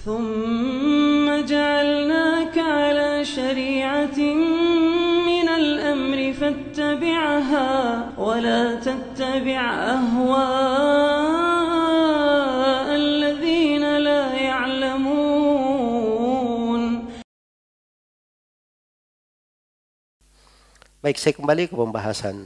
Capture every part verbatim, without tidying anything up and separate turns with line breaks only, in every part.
ثم جعلناك على شريعة من الأمر فاتبعها ولا تتبع أهواء الذين لا يعلمون.
Baik, saya kembali ke pembahasan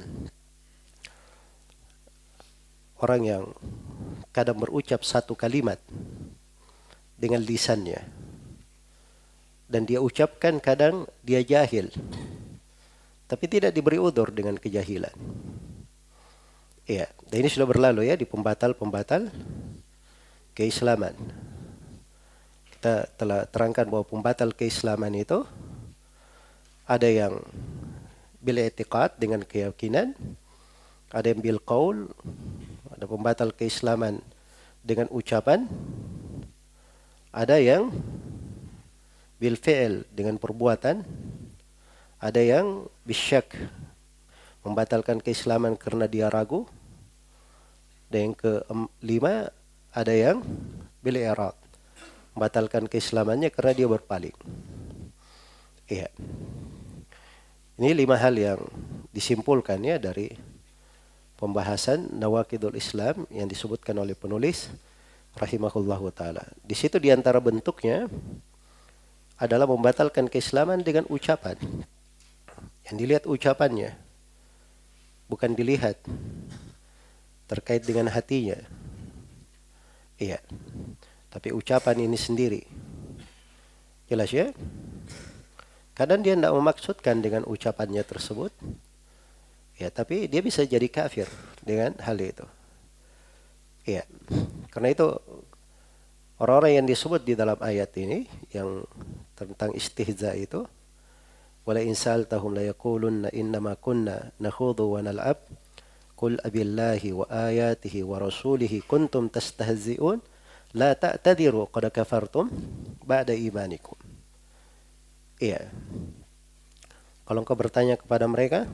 orang yang kadang berucap satu kalimat dengan lisannya dan dia ucapkan kadang dia jahil tapi tidak diberi udzur dengan kejahilan. Iya, dan ini sudah berlalu ya di pembatal-pembatal keislaman. Kita telah terangkan bahwa pembatal keislaman itu ada yang bil i'tiqad dengan keyakinan, ada yang bil qaul, ada pembatal keislaman dengan ucapan, ada yang bil fi'l dengan perbuatan, ada yang bisyak membatalkan keislaman karena dia ragu, dan yang kelima ada yang bil i'rad membatalkan keislamannya karena dia berpaling. Iya. Ini lima hal yang disimpulkan ya dari pembahasan nawaqidul Islam yang disebutkan oleh penulis rahimahullahu taala. Di situ diantara bentuknya adalah membatalkan keislaman dengan ucapan. Yang dilihat ucapannya, bukan dilihat terkait dengan hatinya. Iya. Tapi ucapan ini sendiri. Jelas ya? Kadang dia tidak memaksudkan dengan ucapannya tersebut. Ya, tapi dia bisa jadi kafir dengan hal itu. Ya, karena itu orang-orang yang disebut di dalam ayat ini yang tentang istihza itu, wala in sa'altahum la yaqulunna innama kunna nakhudhu wa nal'ab qul abillahi wa ayatihi wa rasulihi kuntum tastahzi'un la ta'tadiru qad kafartum ba'da imanikum. Iya. Kalau engkau bertanya kepada mereka,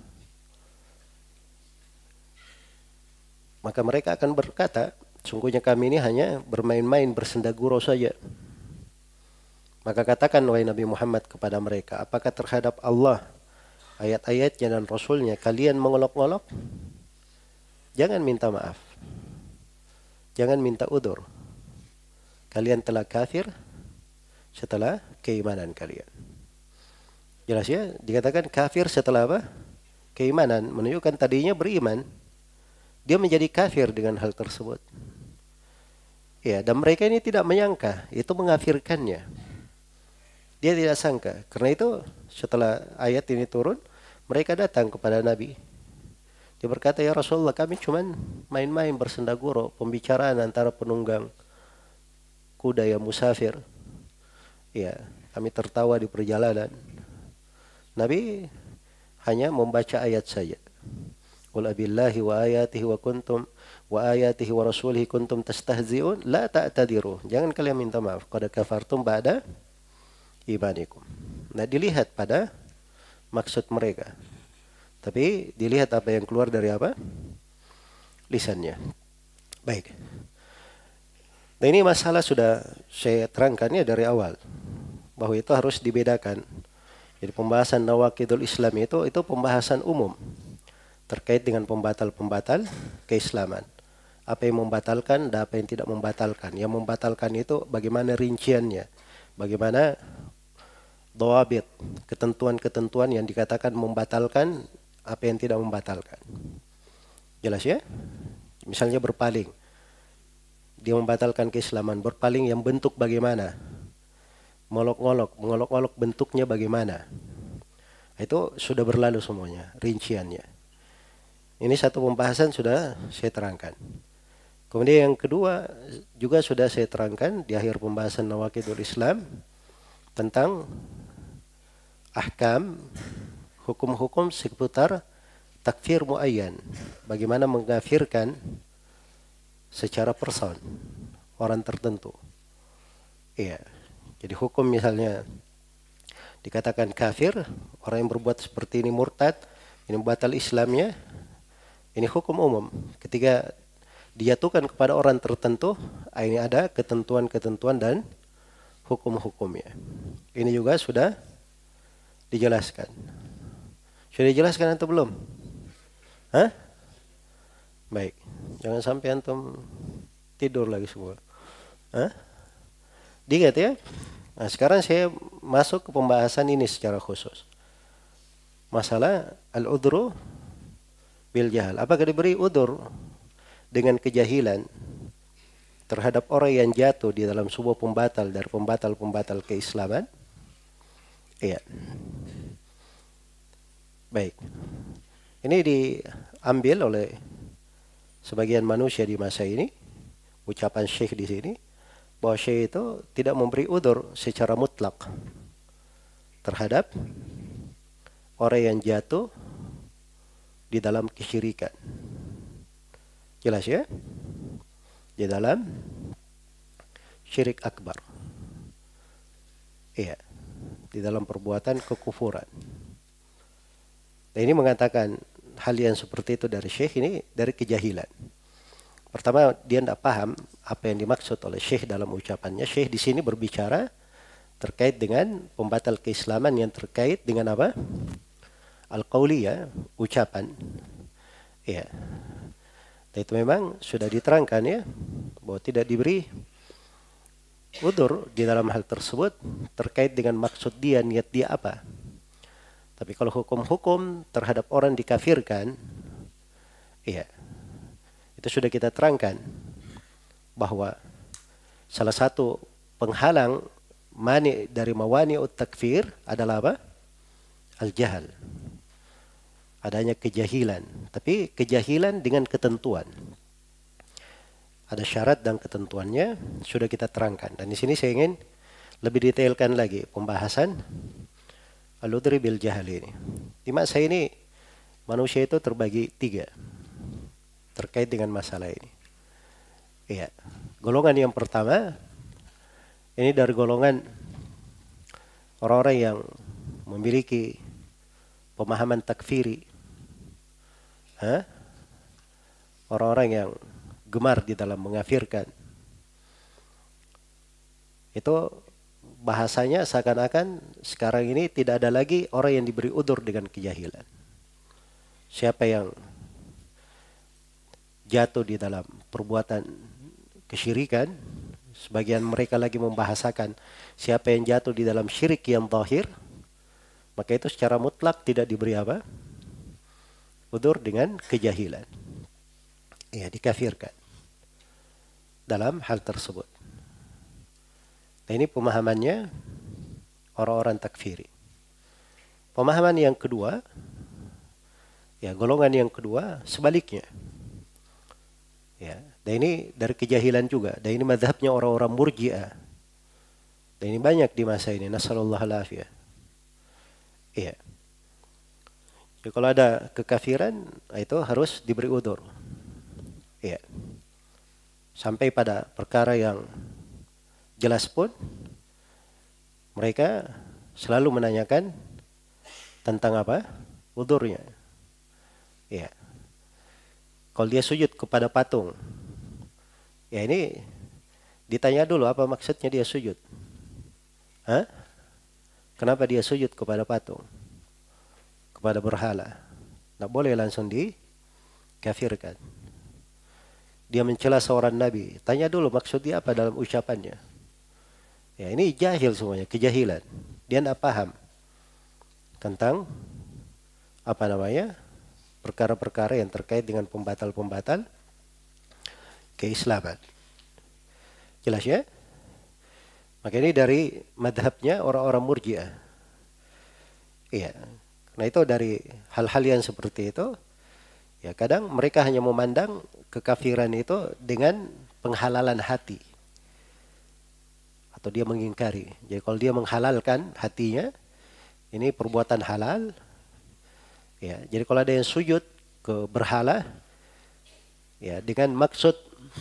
maka mereka akan berkata, sungguhnya kami ini hanya bermain-main bersenda gurau saja. Maka katakan wahai Nabi Muhammad kepada mereka, apakah terhadap Allah, ayat-ayatnya dan Rasulnya kalian mengolok-olok? Jangan minta maaf. Jangan minta udzur. Kalian telah kafir setelah keimanan kalian. Jelas ya, dikatakan kafir setelah apa? Keimanan, menunjukkan tadinya beriman. Dia menjadi kafir dengan hal tersebut. Ya, dan mereka ini tidak menyangka, itu mengafirkannya. Dia tidak sangka. Karena itu setelah ayat ini turun, mereka datang kepada Nabi. Dia berkata, ya Rasulullah, kami cuman main-main bersenda gurau, pembicaraan antara penunggang kuda yang musafir. Ya, kami tertawa di perjalanan. Nabi hanya membaca ayat saja. Qul abillahi wa ayatihi wa kuntum wa ayatihi wa rasulihi kuntum tastahzi'un la ta'tadiru. Jangan kalian minta maaf, qad kafartum ba'da imanikum. Nah, dilihat pada maksud mereka. Tapi dilihat apa yang keluar dari apa? Lisannya. Baik. Nah, ini masalah sudah saya terangkan ya dari awal, bahwa itu harus dibedakan. Jadi pembahasan nawaqidul Islam itu itu pembahasan umum terkait dengan pembatal-pembatal keislaman. Apa yang membatalkan dan apa yang tidak membatalkan. Yang membatalkan itu bagaimana rinciannya, bagaimana dhawabit, ketentuan-ketentuan yang dikatakan membatalkan, apa yang tidak membatalkan. Jelas ya? Misalnya berpaling. Dia membatalkan keislaman. Berpaling yang bentuk bagaimana? Ngolok-ngolok. Ngolok-ngolok bentuknya bagaimana? Itu sudah berlalu semuanya, rinciannya. Ini satu pembahasan sudah saya terangkan. Kemudian yang kedua juga sudah saya terangkan di akhir pembahasan nawaqidul Islam tentang ahkam, hukum-hukum seputar takfir muayyan. Bagaimana mengkafirkan secara person orang tertentu. Iya. Jadi hukum misalnya dikatakan kafir, orang yang berbuat seperti ini murtad, ini batal Islamnya. Ini hukum umum. Ketika dijatuhkan kepada orang tertentu, ini ada ketentuan-ketentuan dan hukum-hukumnya. Ini juga sudah dijelaskan. Sudah dijelaskan atau belum? Hah? Baik. Jangan sampai antum tidur lagi semua. Hah? Diingat ya. Nah, sekarang saya masuk ke pembahasan ini secara khusus. Masalah al-udhru bil jahal. Apakah diberi udur dengan kejahilan terhadap orang yang jatuh di dalam sebuah pembatal dari pembatal-pembatal keislaman? Iya. Baik. Ini diambil oleh sebagian manusia di masa ini. Ucapan Syekh di sini bahwa Syekh itu tidak memberi udur secara mutlak terhadap orang yang jatuh di dalam kesyirikan. Jelas ya? Di dalam syirik akbar. Iya. Di dalam perbuatan kekufuran. Dan ini mengatakan hal yang seperti itu dari Syekh ini dari kejahilan. Pertama, dia tidak paham apa yang dimaksud oleh Syekh dalam ucapannya. Syekh di sini berbicara terkait dengan pembatal keislaman yang terkait dengan apa? Al-qawliyah, ucapan. Iya. Dan itu memang sudah diterangkan ya, bahwa tidak diberi udur di dalam hal tersebut terkait dengan maksud dia, niat dia apa. Tapi kalau hukum-hukum terhadap orang dikafirkan, iya, itu sudah kita terangkan bahwa salah satu penghalang mani dari mawani'ut takfir adalah apa? Al-jahal. Adanya kejahilan, tapi kejahilan dengan ketentuan. Ada syarat dan ketentuannya sudah kita terangkan. Dan di sini saya ingin lebih detailkan lagi pembahasan al-udhri bil jahal ini. Di masa ini manusia itu terbagi tiga terkait dengan masalah ini. Iya. Golongan yang pertama ini dari golongan orang-orang yang memiliki pemahaman takfiri. Hah? Orang-orang yang gemar di dalam mengafirkan. Itu bahasanya seakan-akan sekarang ini tidak ada lagi orang yang diberi udur dengan kejahilan. Siapa yang jatuh di dalam perbuatan kesyirikan, sebagian mereka lagi membahasakan siapa yang jatuh di dalam syirik yang zahir, maka itu secara mutlak tidak diberi apa? Udur dengan kejahilan. Ya, dikafirkan dalam hal tersebut. Nah, ini pemahamannya orang-orang takfiri. Pemahaman yang kedua, ya golongan yang kedua sebaliknya. Ya, dan ini dari kejahilan juga. Dan ini mazhabnya orang-orang Murji'ah. Dan ini banyak di masa ini. Nasallallahu alaihi. Iya. Jadi kalau ada kekafiran, itu harus diberi udur. Iya. Sampai pada perkara yang jelas pun, mereka selalu menanyakan tentang apa? Udurnya. Iya. Kalau dia sujud kepada patung, ya ini ditanya dulu apa maksudnya dia sujud. Hah? Kenapa dia sujud kepada patung? Kepada berhala. Tidak boleh langsung dikafirkan. Dia mencela seorang nabi. Tanya dulu maksud dia apa dalam ucapannya. Ya ini jahil semuanya, kejahilan. Dia tidak paham tentang apa namanya perkara-perkara yang terkait dengan pembatal-pembatal keislaman. Jelas ya? Maka ini dari madhabnya orang-orang Murji'ah. Iya. Nah itu dari hal-hal yang seperti itu, ya kadang mereka hanya memandang kekafiran itu dengan penghalalan hati. Atau dia mengingkari. Jadi kalau dia menghalalkan hatinya, ini perbuatan halal. Ya, jadi kalau ada yang sujud ke berhala, ya dengan maksud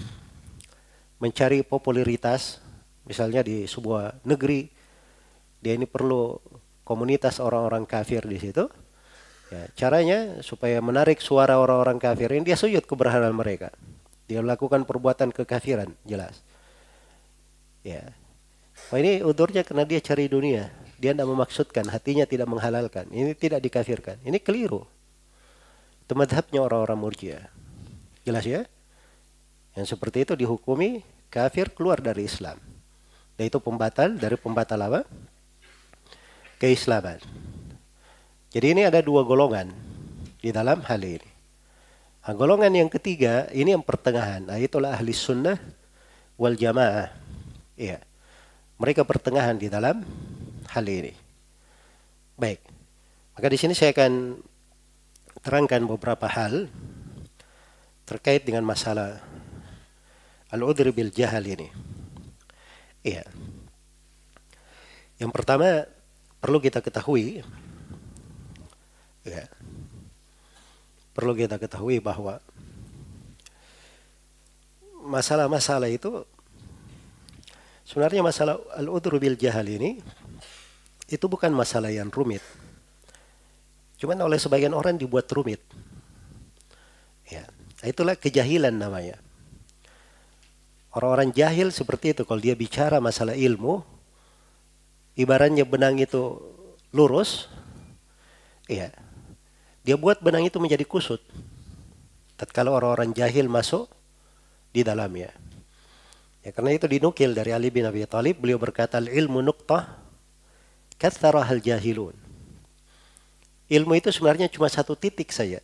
mencari popularitas, misalnya di sebuah negeri, dia ini perlu komunitas orang-orang kafir di situ. Ya, caranya supaya menarik suara orang-orang kafir ini, dia sujud ke berhala mereka. Dia melakukan perbuatan kekafiran, jelas. Ya, Oh, ini udurnya karena dia cari dunia. Dia tidak memaksudkan, hatinya tidak menghalalkan. Ini tidak dikafirkan. Ini keliru. Itu madhabnya orang-orang Murji'ah. Jelas ya? Yang seperti itu dihukumi kafir, keluar dari Islam. Dan itu pembatal dari pembatal apa? Keislaman. Jadi ini ada dua golongan di dalam hal ini. Nah, golongan yang ketiga, ini yang pertengahan. Nah, itulah ahli sunnah wal jamaah. Iya. Mereka pertengahan di dalam hal ini. Baik. Maka di sini saya akan terangkan beberapa hal terkait dengan masalah al-udhr bil jahal ini. Iya. Yang pertama perlu kita ketahui, ya, perlu kita ketahui bahwa masalah-masalah itu sebenarnya masalah al-udhr bil jahal ini itu bukan masalah yang rumit. Cuman oleh sebagian orang dibuat rumit. Ya, itulah kejahilan namanya. Orang-orang jahil seperti itu kalau dia bicara masalah ilmu, ibaratnya benang itu lurus, ya, dia buat benang itu menjadi kusut. Tatkala orang-orang jahil masuk di dalamnya. Ya, karena itu dinukil dari Ali bin Abi Thalib, beliau berkata, "Al-ilmu nuqtah, katharahal jahilun." Ilmu itu sebenarnya cuma satu titik saja.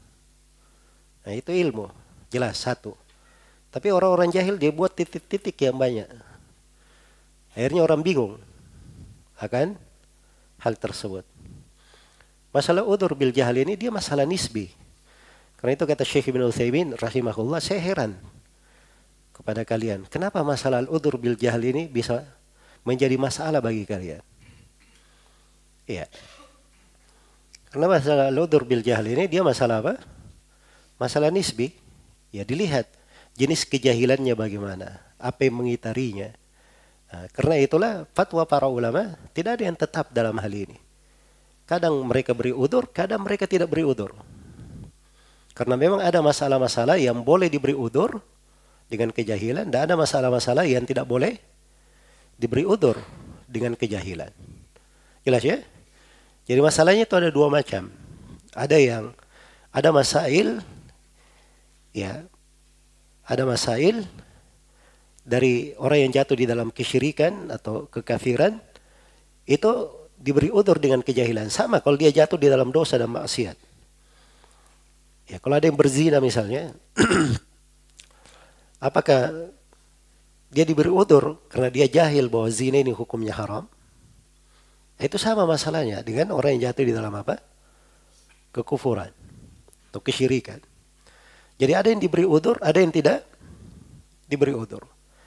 Nah, itu ilmu, jelas satu. Tapi orang-orang jahil dia buat titik-titik yang banyak. Akhirnya orang bingung akan hal tersebut. Masalah udhur bil jahal ini dia masalah nisbi. Karena itu kata Syekh Ibn Utsaimin rahimahullah, saya heran kepada kalian. Kenapa masalah udhur bil jahal ini bisa menjadi masalah bagi kalian? Iya. Karena masalah udhur bil jahal ini dia masalah apa? Masalah nisbi. Ya, dilihat jenis kejahilannya bagaimana, apa yang mengitarinya. Nah, karena itulah fatwa para ulama tidak ada yang tetap dalam hal ini. Kadang mereka beri udzur, kadang mereka tidak beri udzur. Karena memang ada masalah-masalah yang boleh diberi udzur dengan kejahilan, dan ada masalah-masalah yang tidak boleh diberi udzur dengan kejahilan. Jelas ya? Jadi masalahnya itu ada dua macam. Ada yang ada masail, ya, ada masail dari orang yang jatuh di dalam kesyirikan atau kekafiran, itu diberi udzur dengan kejahilan. Sama kalau dia jatuh di dalam dosa dan maksiat. Ya, kalau ada yang berzina misalnya, apakah dia diberi udzur karena dia jahil bahwa zina ini hukumnya haram? Itu sama masalahnya dengan orang yang jatuh di dalam apa? Kekufuran atau kesyirikan. Jadi ada yang diberi udzur, ada yang tidak diberi udzur.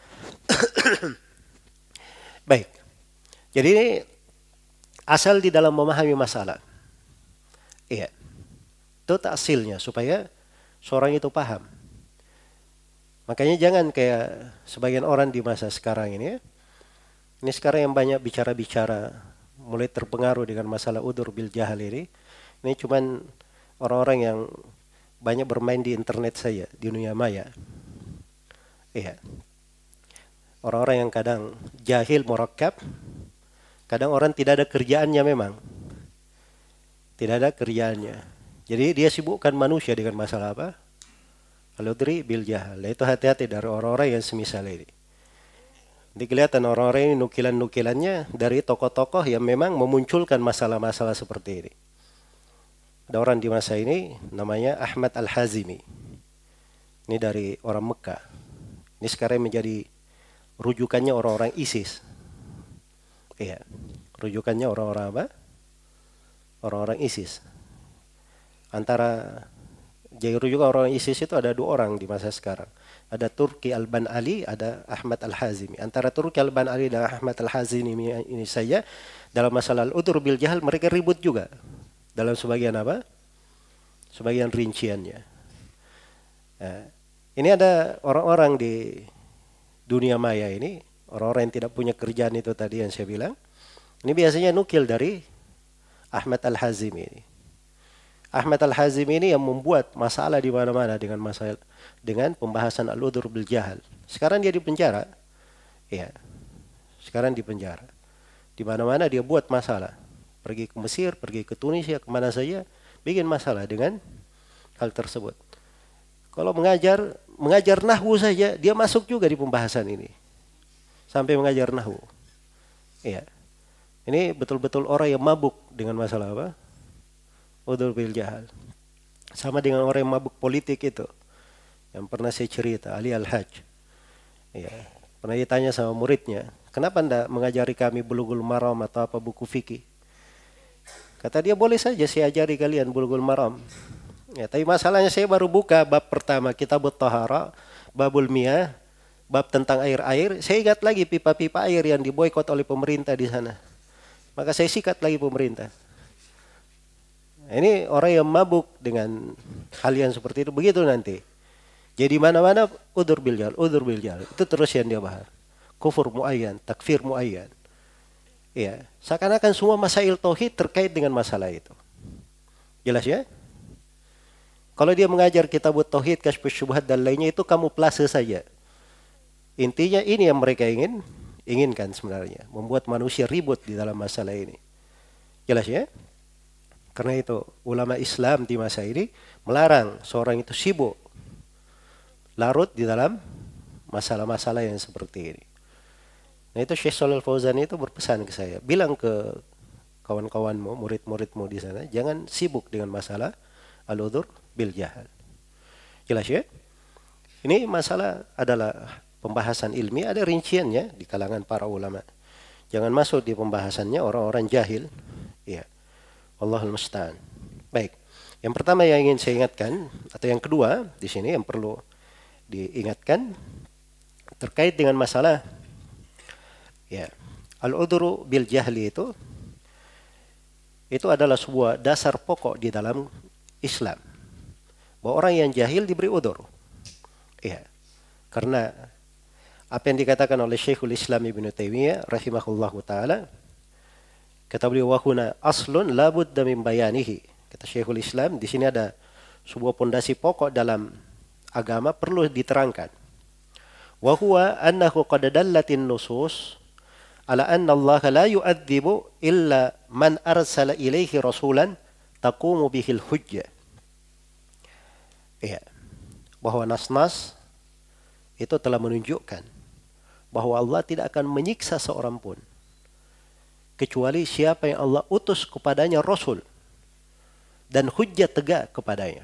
Baik. Jadi ini asal di dalam memahami masalah. Iya. Itu taksilnya supaya seorang itu paham. Makanya jangan kayak sebagian orang di masa sekarang ini ya. Ini sekarang yang banyak bicara-bicara mulai terpengaruh dengan masalah udhur bil jahal ini. Ini cuman orang-orang yang banyak bermain di internet saja, di dunia maya. Iya. Orang-orang yang kadang jahil murakkab, kadang orang tidak ada kerjaannya memang. Tidak ada kerjaannya. Jadi dia sibukkan manusia dengan masalah apa? Al-udhri bil jahal. Itu hati-hati dari orang-orang yang semisal ini. Jadi kelihatan orang-orang ini nukilan-nukilannya dari tokoh-tokoh yang memang memunculkan masalah-masalah seperti ini. Ada orang di masa ini namanya Ahmad Al-Hazimi. Ini dari orang Mekah. Ini sekarang menjadi rujukannya orang-orang ISIS. Iya, rujukannya orang-orang apa? Orang-orang ISIS. Antara jadi rujukan orang ISIS itu ada dua orang di masa sekarang. Ada Turki Al-Ban Ali, ada Ahmad Al-Hazimi. Antara Turki Al-Ban Ali dan Ahmad Al-Hazimi ini saja dalam masalah al-udhur bil jahal mereka ribut juga. Dalam sebagian apa? Sebagian rinciannya. Nah, ini ada orang-orang di dunia maya ini, orang-orang yang tidak punya kerjaan itu tadi yang saya bilang. Ini biasanya nukil dari Ahmad Al-Hazimi ini. Ahmad Al-Hazimi ini yang membuat masalah di mana-mana dengan masalah dengan pembahasan al-udhur bil jahal. Sekarang dia di penjara. Ya. Sekarang di penjara. Di mana-mana dia buat masalah. Pergi ke Mesir, pergi ke Tunisia, kemana saja, bikin masalah dengan hal tersebut. Kalau mengajar, mengajar nahwu saja, dia masuk juga di pembahasan ini. Sampai mengajar nahwu. Iya. Ini betul-betul orang yang mabuk dengan masalah apa? Udhur bil jahal. Sama dengan orang yang mabuk politik itu. Yang pernah saya cerita, Ali Al-Hajj. Iya. Pernah ditanya sama muridnya, kenapa anda mengajari kami Bulughul Maram atau apa buku fikih? Kata dia, boleh saja saya ajari kalian Bulughul Maram. Ya, tapi masalahnya saya baru buka bab pertama, Kitabut Thahara, Babul Miyah, bab tentang air-air. Saya ingat lagi pipa-pipa air yang diboikot oleh pemerintah di sana. Maka saya sikat lagi pemerintah. Ini orang yang mabuk dengan hal yang seperti itu. Begitu nanti. Jadi mana-mana udzur bil jahl, udzur bil jahl. Itu terus yang dia bahas. Kufur muayyan, takfir muayyan. Ya, seakan-akan semua masail tauhid terkait dengan masalah itu. Jelas ya? Kalau dia mengajar kitab tauhid, kasyfus syubhat dan lainnya itu kamu plase saja. Intinya ini yang mereka ingin inginkan sebenarnya, membuat manusia ribut di dalam masalah ini. Jelas ya? Karena itu ulama Islam di masa ini melarang seorang itu sibuk larut di dalam masalah-masalah yang seperti ini. Nah itu Syekh Shalal Fauzan itu berpesan ke saya, bilang ke kawan-kawanmu, murid-muridmu di sana, jangan sibuk dengan masalah al-udhur bil jahal. Jelas ya? Ini masalah adalah pembahasan ilmi, ada rinciannya di kalangan para ulama. Jangan masuk di pembahasannya orang-orang jahil. Iya. Wallahul musta'an. Baik. Yang pertama yang ingin saya ingatkan, atau yang kedua di sini yang perlu diingatkan terkait dengan masalah ya, al-udhru bil jahli itu itu adalah sebuah dasar pokok di dalam Islam. Bahwa orang yang jahil diberi udhur. Iya. Karena apa yang dikatakan oleh Syekhul Islam Ibnu Taimiyah rahimahullahu taala, kata beliau, wa huna aslun la budda min bayanihi. Kata Syekhul Islam, di sini ada sebuah pondasi pokok dalam agama perlu diterangkan. Wa huwa annahu qad dallatin nusus ala anna Allah la yu'adzibu illa man arsala ilaihi rasulan taqumu bihil hujjah. Iya. Bahwa nas-nas itu telah menunjukkan bahwa Allah tidak akan menyiksa seorang pun kecuali siapa yang Allah utus kepadanya Rasul dan hujjah tegak kepadanya.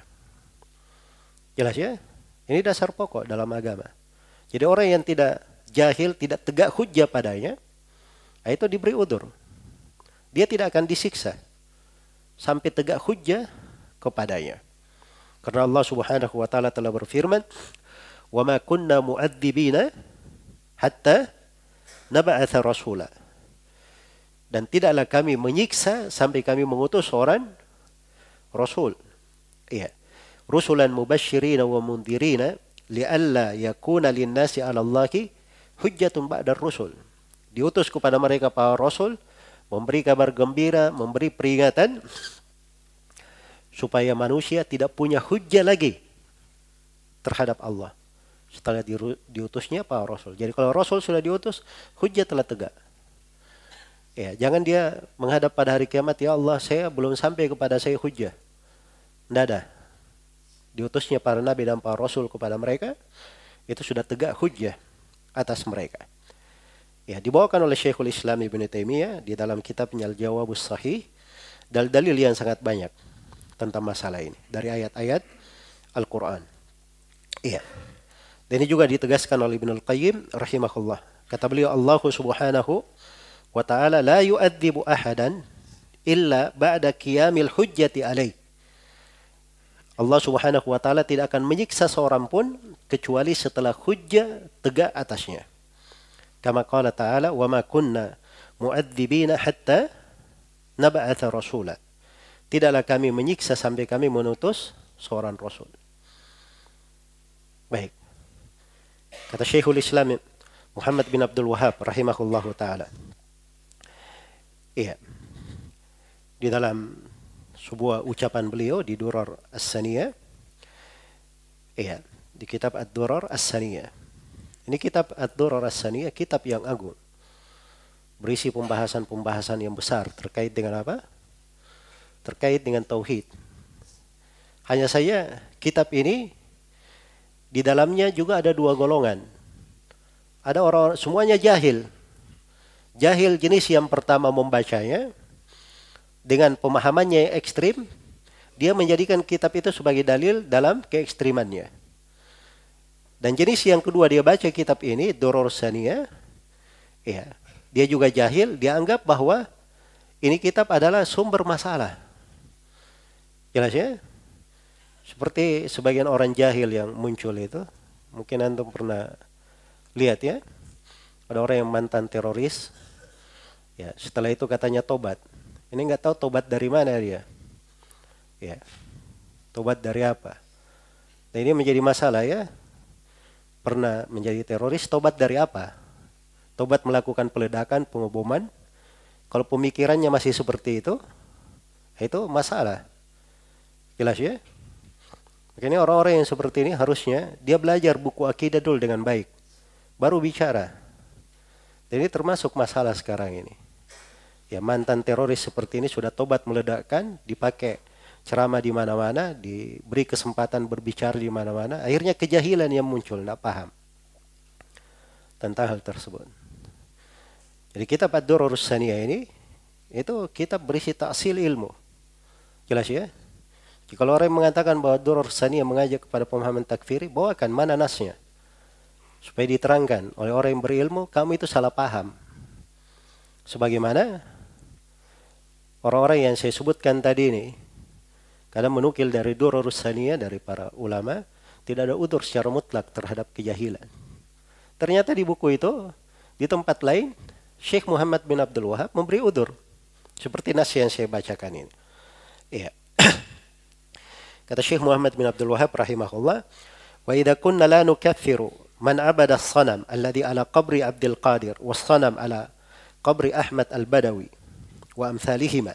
Jelas ya? Ini dasar pokok dalam agama. Jadi orang yang tidak jahil, tidak tegak hujjah padanya, itu diberi udzur. Dia tidak akan disiksa sampai tegak hujjah kepadanya. Karena Allah Subhanahu wa taala telah berfirman, "Wa ma kunna mu'adzibina hatta nab'atha rasula." Dan tidaklah kami menyiksa sampai kami mengutus seorang rasul. Iya. Rusulan mubashshirina wa mundhirina li'alla yakuna lin-nasi 'ala Allahi hujjatun ba'da ar-rusul. Diutus kepada mereka para rasul, memberi kabar gembira, memberi peringatan supaya manusia tidak punya hujjah lagi terhadap Allah setelah diutusnya para rasul. Jadi kalau rasul sudah diutus, hujjah telah tegak. Ya, jangan dia menghadap pada hari kiamat, ya Allah, saya belum sampai kepada saya hujjah. Tidak ada. Diutusnya para nabi dan para rasul kepada mereka, itu sudah tegak hujjah atas mereka. Ya, dibawakan oleh Syekhul Islam Ibnu Taimiyah di dalam kitabnya Al-Jawabus Sahih, dalil-dalil yang sangat banyak tentang masalah ini dari ayat-ayat Al-Quran. Iya. Dan ini juga ditegaskan oleh Ibnul Qayyim rahimahullah. Kata beliau, Allah Subhanahu wa ta'ala la yu'adzibu ahadan illa ba'da qiyamil hujjati alaih. Allah Subhanahu wa ta'ala tidak akan menyiksa seorang pun kecuali setelah hujjah tegak atasnya. Kama qala ta'ala, wa ma kunna mu'adzibina hatta nab'atha rasula. Tidaklah kami menyiksa sampai kami menutus seorang rasul. Baik. Kata Syekhul Islam Muhammad bin Abdul Wahhab rahimahullahu ta'ala. Iya. Di dalam sebuah ucapan beliau di Durar As-Saniyah. Iya, di kitab Ad-Durar As-Saniyah. Ini kitab Ad-Durar As-Saniyah, kitab yang agung. berisi pembahasan-pembahasan yang besar terkait dengan apa? Terkait dengan tauhid. Hanya saja kitab ini di dalamnya juga ada dua golongan. Ada orang semuanya jahil. Jahil jenis yang pertama membacanya dengan pemahamannya yang ekstrim, dia menjadikan kitab itu sebagai dalil dalam keekstrimannya. Dan jenis yang kedua dia baca kitab ini, Durarus Saniyah, ya, dia juga jahil, dia anggap bahwa ini kitab adalah sumber masalah. Jelas ya? Seperti sebagian orang jahil yang muncul itu, mungkin antum pernah lihat ya, ada orang yang mantan teroris, ya setelah itu katanya tobat. Ini nggak tahu tobat dari mana dia, ya tobat dari apa. Nah ini menjadi masalah ya, pernah menjadi teroris, tobat dari apa? Tobat melakukan peledakan, pengeboman. Kalau pemikirannya masih seperti itu, itu masalah. Jelas ya? Makanya orang-orang yang seperti ini harusnya dia belajar buku akidah dulu dengan baik, baru bicara. Dan ini termasuk masalah sekarang ini. Ya mantan teroris seperti ini sudah tobat meledakkan, dipakai ceramah di mana-mana, diberi kesempatan berbicara di mana-mana, akhirnya kejahilan yang muncul, tidak paham tentang hal tersebut. Jadi kitab Ad-Durarus Saniyah ini, itu kitab berisi ta'sil ilmu. Jelas ya? Kalau orang yang mengatakan bahwa Durarus Saniyah mengajak kepada pemahaman takfiri, bawakan mana nasnya. Supaya diterangkan oleh orang yang berilmu, kamu itu salah paham. Sebagaimana orang-orang yang saya sebutkan tadi ini, kadang menukil dari Durarus Saniyah, dari para ulama, tidak ada udzur secara mutlak terhadap kejahilan. Ternyata di buku itu, di tempat lain, Syekh Muhammad bin Abdul Wahab memberi udzur. Seperti nas yang saya bacakan ini. Iya. Kata Syekh Muhammad bin Abdul Wahab rahimahullah, "Wa idza kunna la nukaffiru man abada as-sanam alladhi ala qabri Abdul Qadir was-sanam ala qabri Ahmad Al-Badawi wa amsalihima."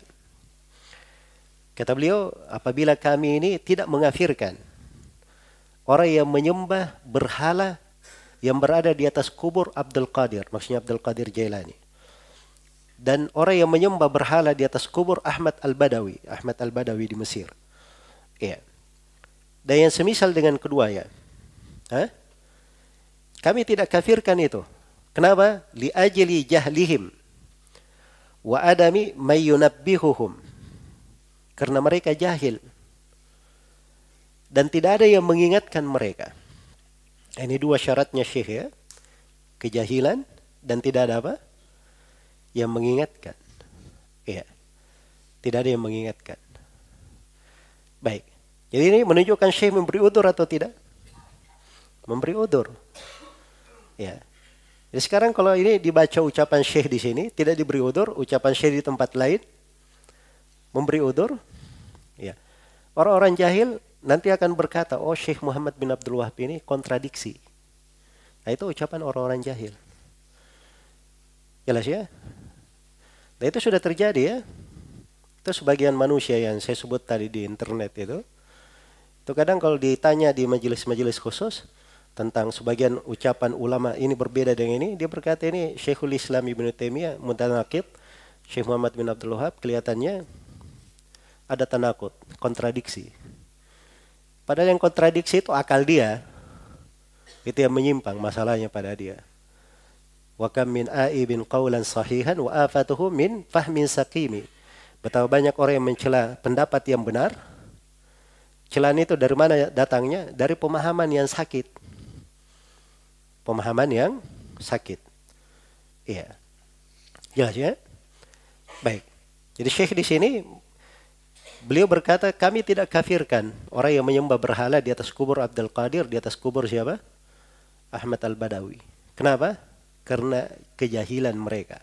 Kata beliau, apabila kami ini tidak mengafirkan orang yang menyembah berhala yang berada di atas kubur Abdul Qadir, maksudnya Abdul Qadir Jailani, dan orang yang menyembah berhala di atas kubur Ahmad Al-Badawi, Ahmad Al-Badawi di Mesir. Ya. Dan yang semisal dengan keduanya. Hah? Kami tidak kafirkan itu. Kenapa? Li ajli jahlihim wa adami may yunabbihuhum. Karena mereka jahil. Dan tidak ada yang mengingatkan mereka. Ini dua syaratnya Syekh ya. Kejahilan dan tidak ada apa? Yang mengingatkan. Ya. Tidak ada yang mengingatkan. Baik. Jadi ini menunjukkan Syekh memberi udzur atau tidak? Memberi udzur. Ya. Jadi sekarang kalau ini dibaca ucapan Syekh di sini, tidak diberi udzur, ucapan Syekh di tempat lain memberi udzur. Ya. Orang-orang jahil nanti akan berkata, oh Syekh Muhammad bin Abdul Wahab ini kontradiksi. Nah itu ucapan orang-orang jahil. Jelas ya? Nah itu sudah terjadi ya. Itu sebagian manusia yang saya sebut tadi di internet itu. Itu kadang kalau ditanya di majelis-majelis khusus tentang sebagian ucapan ulama ini berbeda dengan ini, dia berkata ini Syekhul Islam Ibnu Taimiyah mutanaqid, Syekh Muhammad bin Abdul Wahab kelihatannya ada tanakut, kontradiksi. Padahal yang kontradiksi itu akal dia. Itu yang menyimpang masalahnya pada dia. Wa kam min aibin qawlan sahihan wa afatuhu min fahmin saqimi. Betapa banyak orang yang mencela pendapat yang benar. Celaan itu dari mana datangnya? Dari pemahaman yang sakit. Pemahaman yang sakit. Iya. Jelas ya? Baik. Jadi Syekh di sini beliau berkata, kami tidak kafirkan orang yang menyembah berhala di atas kubur Abdul Qadir, di atas kubur siapa? Ahmad Al-Badawi. Kenapa? Karena kejahilan mereka.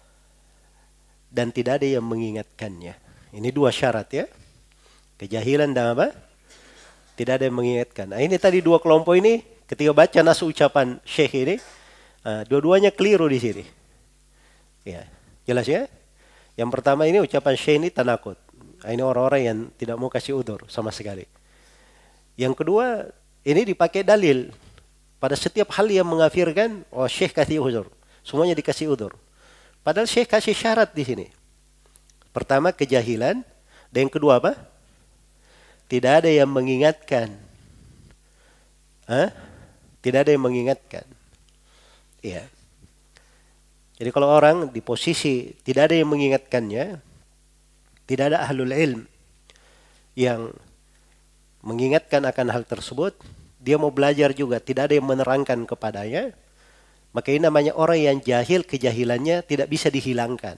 Dan tidak ada yang mengingatkannya. Ini dua syarat ya. Kejahilan dan apa? Tidak ada yang mengingatkan. Nah ini tadi dua kelompok ini, ketika baca nas ucapan Syekh ini, uh, dua-duanya keliru di sini. Ya, jelas ya? Yang pertama ini ucapan Syekh ini tanakut. Nah, ini orang-orang yang tidak mau kasih udzur sama sekali. Yang kedua, ini dipakai dalil. Pada setiap hal yang mengafirkan, oh Syekh kasih udzur. Semuanya dikasih udzur. Padahal Syekh kasih syarat di sini. Pertama kejahilan, dan yang kedua apa? Tidak ada yang mengingatkan. Hah? Tidak ada yang mengingatkan. Iya. Jadi kalau orang di posisi tidak ada yang mengingatkannya, tidak ada ahlul ilm yang mengingatkan akan hal tersebut, dia mau belajar juga, tidak ada yang menerangkan kepadanya, maka ini namanya orang yang jahil, kejahilannya tidak bisa dihilangkan.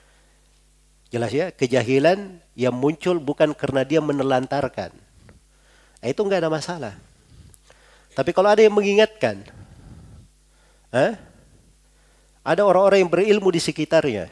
Jelas ya, kejahilan yang muncul bukan karena dia menelantarkan. Nah, itu enggak ada masalah. Tapi kalau ada yang mengingatkan, eh, ada orang-orang yang berilmu di sekitarnya,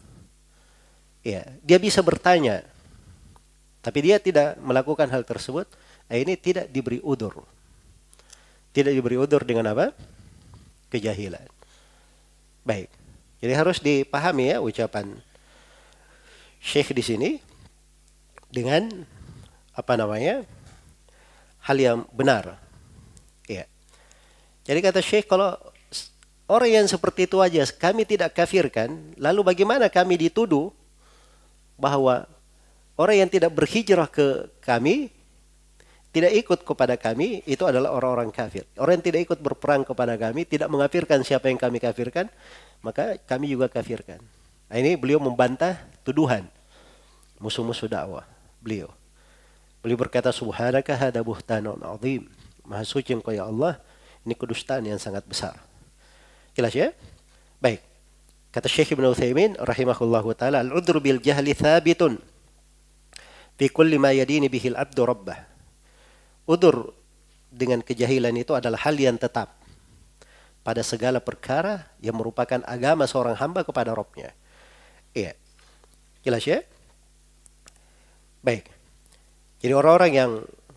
ya, dia bisa bertanya, tapi dia tidak melakukan hal tersebut, nah ini tidak diberi udzur. Tidak diberi udzur dengan apa? Kejahilan. Baik. Jadi harus dipahami ya ucapan Syekh di sini dengan apa namanya? Hal yang benar. Ya. Jadi kata Syekh, kalau orang yang seperti itu aja kami tidak kafirkan, lalu bagaimana kami dituduh bahwa orang yang tidak berhijrah ke kami, tidak ikut kepada kami, itu adalah orang-orang kafir. Orang yang tidak ikut berperang kepada kami, tidak mengkafirkan siapa yang kami kafirkan, maka kami juga kafirkan. Nah, ini beliau membantah tuduhan musuh-musuh dakwah beliau. Beliau berkata, subhanaka hada buhtanun azim. Maha suci engkau ya Allah, ini kedustaan yang sangat besar. Jelas ya? Baik. Kata Syekh Ibnu Utsaimin rahimahullahu taala, al-udhru bil jahli thabitun fi kulli ma yadini bihi al-'abdu rabbah. Udzur dengan kejahilan itu adalah hal yang tetap pada segala perkara yang merupakan agama seorang hamba kepada Rabbnya. Iya. Jelas ya? Baik. Jadi orang-orang yang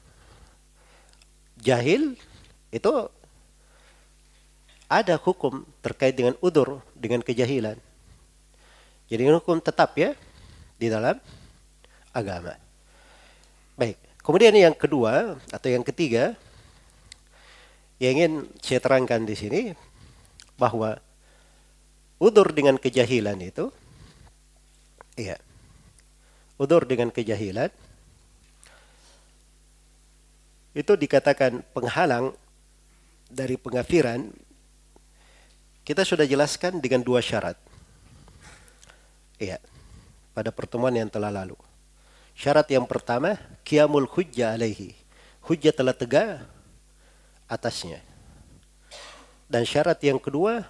jahil itu ada hukum terkait dengan udzur dengan kejahilan. Jadi hukum tetap ya di dalam agama. Baik. Kemudian yang kedua atau yang ketiga yang ingin saya terangkan di sini bahwa udzur dengan kejahilan itu, iya, udzur dengan kejahilan itu dikatakan penghalang dari pengafiran. Kita sudah jelaskan dengan dua syarat. Iya, pada pertemuan yang telah lalu. Syarat yang pertama, qiyamul hujjah alaihi. Hujjah telah tegak atasnya. Dan syarat yang kedua,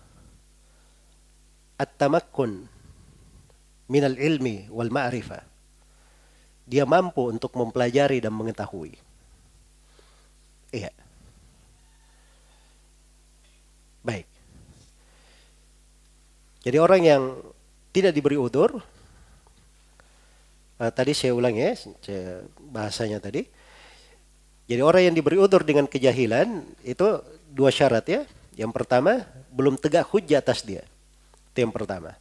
at-tamakkun minal ilmi wal ma'rifah. Dia mampu untuk mempelajari dan mengetahui. Iya. Baik. Jadi orang yang tidak diberi udzur, uh, tadi saya ulang ya, saya, bahasanya tadi. Jadi orang yang diberi udzur dengan kejahilan itu dua syarat ya. Yang pertama, belum tegak hujjah atas dia. Itu yang pertama.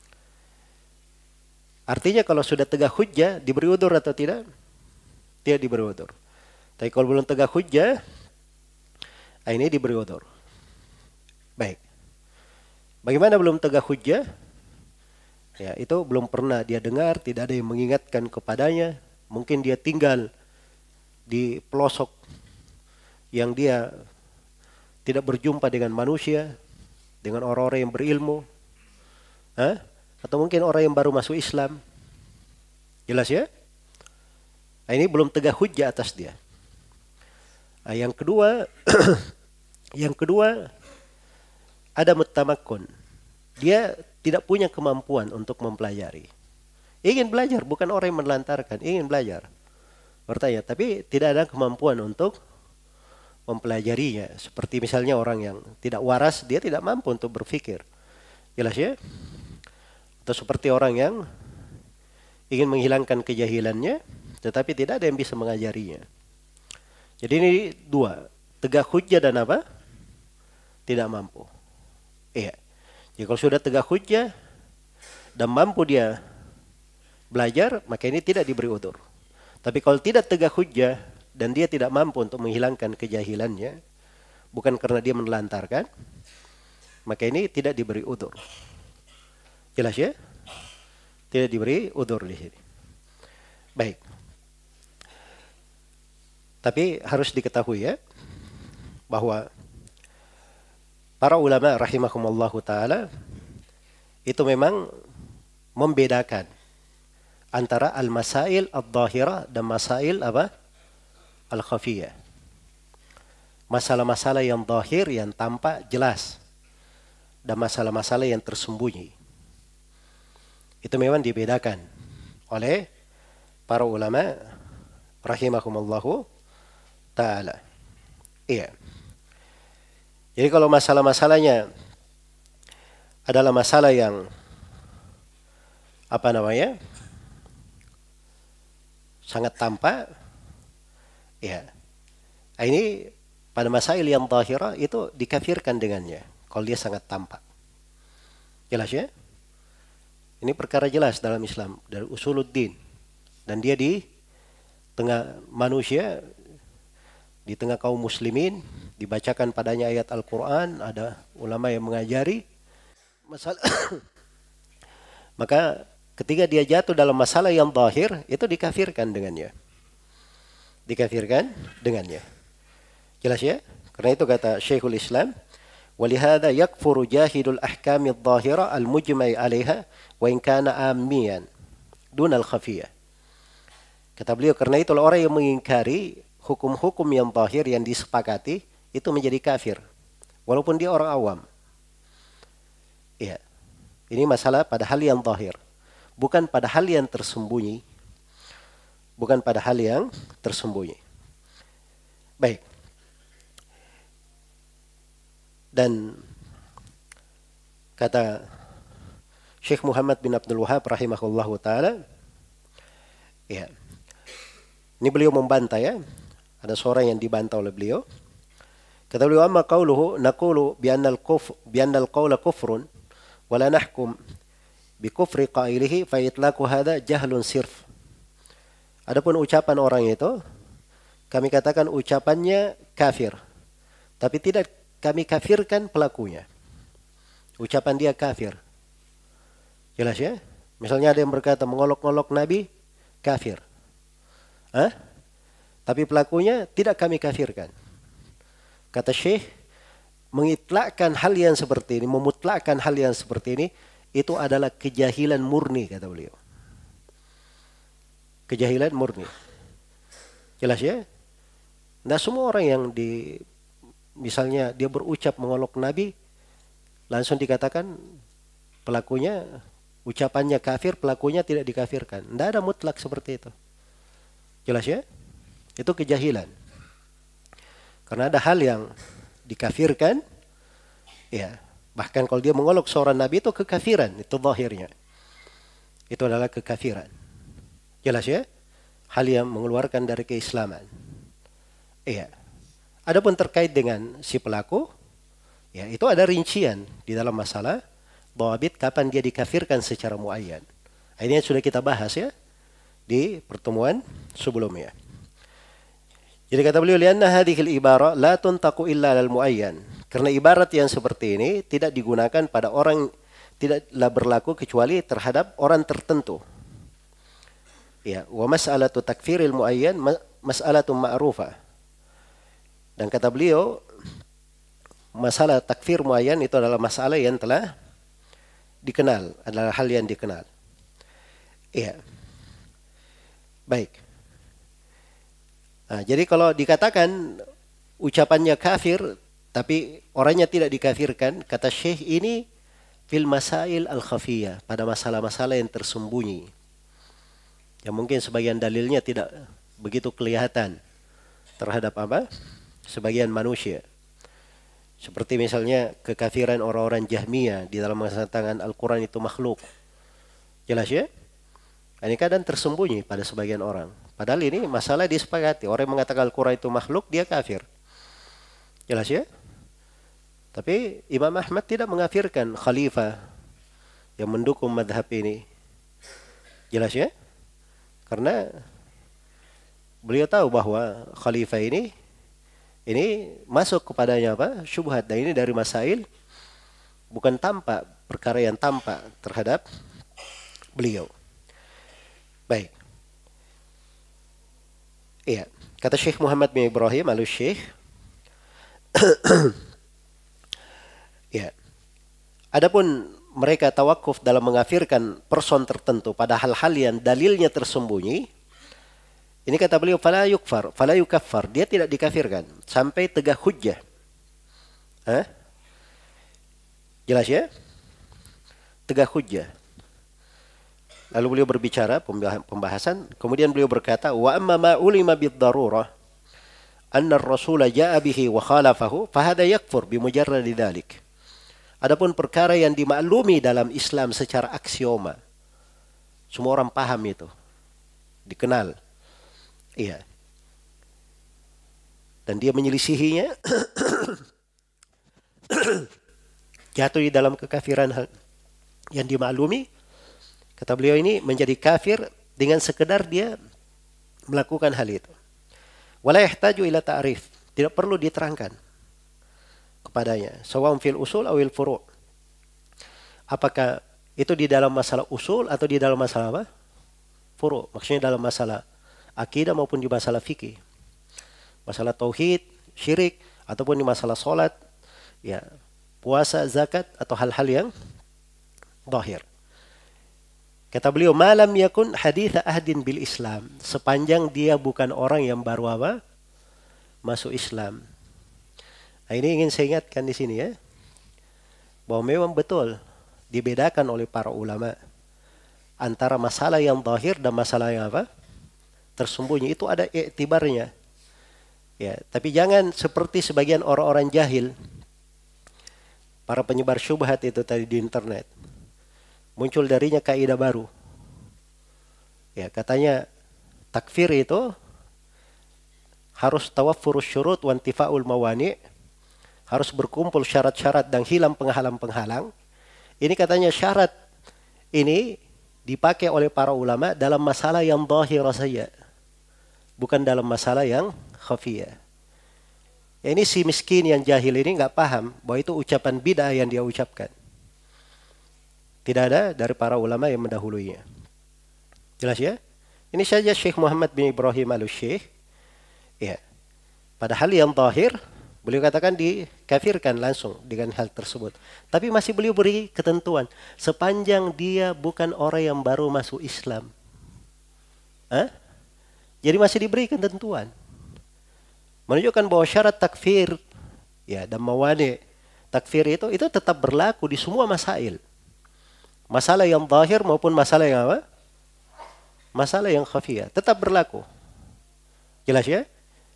Artinya kalau sudah tegak hujjah, diberi udzur atau tidak? Tidak diberi udzur. Tapi kalau belum tegak hujjah, ini diberi udzur. Baik. Bagaimana belum tegak hujjah? Ya, itu belum pernah dia dengar, tidak ada yang mengingatkan kepadanya. Mungkin dia tinggal di pelosok yang dia tidak berjumpa dengan manusia, dengan orang-orang yang berilmu. Hah? Atau mungkin orang yang baru masuk Islam. Jelas ya? Nah, ini belum tegak hujjah atas dia. Nah, yang kedua, yang kedua ada mutamakkun. Dia tidak punya kemampuan untuk mempelajari. Ingin belajar, bukan orang yang menelantarkan, ingin belajar. Bertanya, tapi tidak ada kemampuan untuk mempelajarinya. Seperti misalnya orang yang tidak waras, dia tidak mampu untuk berpikir. Jelas ya? Atau seperti orang yang ingin menghilangkan kejahilannya, tetapi tidak ada yang bisa mengajarinya. Jadi ini dua, tegak hujjah dan apa? Tidak mampu. Iya. Jadi kalau sudah tegak hujjah dan mampu dia belajar, maka ini tidak diberi udzur. Tapi kalau tidak tegak hujjah dan dia tidak mampu untuk menghilangkan kejahilannya, bukan karena dia menelantarkan, maka ini tidak diberi udzur. Jelas ya? Tidak diberi udzur di sini. Baik. Tapi harus diketahui ya bahwa para ulama rahimakumullahu taala itu memang membedakan antara al-masail ad-dhahirah dan masail apa? Al-khafiyah. Masalah-masalah yang zahir yang tampak jelas dan masalah-masalah yang tersembunyi. Itu memang dibedakan oleh para ulama rahimakumullahu ta'ala. Iya. Jadi kalau masalah-masalahnya adalah masalah yang apa namanya? Sangat tampak, ya. Ini pada masail yang zahirah itu dikafirkan dengannya kalau dia sangat tampak. Jelas ya? Ini perkara jelas dalam Islam dari usuluddin, dan dia di tengah manusia, di tengah kaum muslimin, dibacakan padanya ayat Al-Quran, ada ulama yang mengajari masalah. Maka ketika dia jatuh dalam masalah yang zahir, itu dikafirkan dengannya. Dikafirkan dengannya. Jelas ya? Karena itu kata Syekhul Islam, وَلِهَذَا يَكْفُرُ جَاهِدُ الْأَحْكَامِ الظَّاهِرَةِ الْمُجْمَعِ عَلَيْهَا وَإِنْ كَانَ آمِّيًا دُونَ الْخَفِيَّةِ. Kata beliau, karena itu orang yang mengingkari hukum-hukum yang zahir yang disepakati, itu menjadi kafir. Walaupun dia orang awam. Iya. Ini masalah pada hal yang zahir. Bukan pada hal yang tersembunyi. Bukan pada hal yang tersembunyi. Baik. Dan kata Syekh Muhammad bin Abdul Wahhab rahimahullahu ta'ala, ya, ini beliau membantah ya, ada seorang yang dibantah oleh beliau. Kata beliau, amma qawluhu naqulu bi'annal kuf bi'annal qawla kufrun wa la nahkum bi kufri qailihi fa itlaqu hadha jahlun sirf. Adapun ucapan orang itu, kami katakan ucapannya kafir, tapi tidak kami kafirkan pelakunya. Ucapan dia kafir. Jelas ya? Misalnya ada yang berkata mengolok-olok Nabi, kafir. Hah? Tapi pelakunya tidak kami kafirkan. Kata Syekh, mengitlakkan hal yang seperti ini, memutlakkan hal yang seperti ini, itu adalah kejahilan murni, kata beliau. Kejahilan murni. Jelas ya? Nah, semua orang yang di misalnya dia berucap mengolok Nabi, langsung dikatakan pelakunya, ucapannya kafir, pelakunya tidak dikafirkan. Tidak ada mutlak seperti itu. Jelas ya? Itu kejahilan. Karena ada hal yang dikafirkan, ya, bahkan kalau dia mengolok seorang Nabi itu kekafiran, itu zahirnya. Itu adalah kekafiran. Jelas ya? Hal yang mengeluarkan dari keislaman. Iya. Adapun terkait dengan si pelaku, ya itu ada rincian di dalam masalah dhawabit kapan dia dikafirkan secara muayyan. Ini yang sudah kita bahas ya di pertemuan sebelumnya. Jadi kata beliau, lianna hadhil ibara la tuntaqu illa lal muayyan. Karena ibarat yang seperti ini tidak digunakan pada orang, tidaklah berlaku kecuali terhadap orang tertentu. Ya, wa mas'alatu takfiril muayyan mas'alatun ma'rufah. Dan kata beliau, masalah takfir muayyan itu adalah masalah yang telah dikenal, adalah hal yang dikenal. Iya. Baik. Nah, jadi kalau dikatakan ucapannya kafir, tapi orangnya tidak dikafirkan, kata Syekh ini fil masail al-khafiyah, pada masalah-masalah yang tersembunyi. Yang mungkin sebagian dalilnya tidak begitu kelihatan terhadap apa? Sebagian manusia. Seperti misalnya kekafiran orang-orang Jahmiyah di dalam mengatakan Al-Quran itu makhluk. Jelas ya? Ini kadang tersembunyi pada sebagian orang. Padahal ini masalah disepakati. Orang yang mengatakan Al-Quran itu makhluk, dia kafir. Jelas ya? Tapi Imam Ahmad tidak mengafirkan khalifah yang mendukung madhab ini. Jelas ya? Karena beliau tahu bahwa khalifah ini Ini masuk kepadanya apa? Syubhat. Dan ini dari masail bukan tampak perkara yang tampak terhadap beliau. Baik. Iya, kata Syekh Muhammad bin Ibrahim Al-Syekh, ya, adapun mereka tawakuf dalam mengafirkan person tertentu pada hal-hal yang dalilnya tersembunyi, ini kata beliau fala yukfar, fala yukaffar, dia tidak dikafirkan sampai tegak hujjah. Hah? Jelas ya? Tegak hujjah. Lalu beliau berbicara pembahasan, kemudian beliau berkata, wa amma ma ulima bid-darurah anna ar-rasula ja'a bihi wa khalafahu fa hadha yakfur bi mujarradi dzalik. Adapun perkara yang dimaklumi dalam Islam secara aksioma, semua orang paham itu, dikenal, iya, dan dia menyelisihinya, jatuh di dalam kekafiran yang dimaklumi. Kata beliau ini menjadi kafir dengan sekedar dia melakukan hal itu. Wala yahtaju ila ta'rif, tidak perlu diterangkan kepadanya. Sawa'un fil usul awil furu'. Apakah itu di dalam masalah usul atau di dalam masalah apa? Furu'. Maksudnya dalam masalah akidah maupun di masalah fikih. Masalah tauhid, syirik, ataupun di masalah solat, ya, puasa, zakat, atau hal-hal yang zahir. Kata beliau, malam yakun haditha ahdin bil Islam. Sepanjang dia bukan orang yang baru apa? Masuk Islam. Nah, ini ingin saya ingatkan di sini ya. Bahwa memang betul dibedakan oleh para ulama antara masalah yang zahir dan masalah yang apa? Tersembunyi. Itu ada iktibarnya. Ya, tapi jangan seperti sebagian orang-orang jahil. Para penyebar syubhat itu tadi di internet. Muncul darinya kaidah baru. Ya, katanya takfir itu harus tawaffurus syurut wa intifa'ul mawani', harus berkumpul syarat-syarat dan hilang penghalang-penghalang. Ini katanya syarat ini dipakai oleh para ulama dalam masalah yang zahir saja, bukan dalam masalah yang khafiyah. Ya, ini si miskin yang jahil ini nggak paham bahwa itu ucapan bid'ah yang dia ucapkan. Tidak ada dari para ulama yang mendahulunya. Jelas ya? Ini saja Syekh Muhammad bin Ibrahim Al-Syekh. Ya. Padahal yang zahir, beliau katakan dikafirkan langsung dengan hal tersebut. Tapi masih beliau beri ketentuan. Sepanjang dia bukan orang yang baru masuk Islam. Hah? Jadi masih diberi ketentuan. Menunjukkan bahwa syarat takfir, ya, dan mawani takfir itu, itu tetap berlaku di semua masail. Masalah yang zahir maupun masalah yang apa? Masalah yang khafiyah. Tetap berlaku. Jelas ya?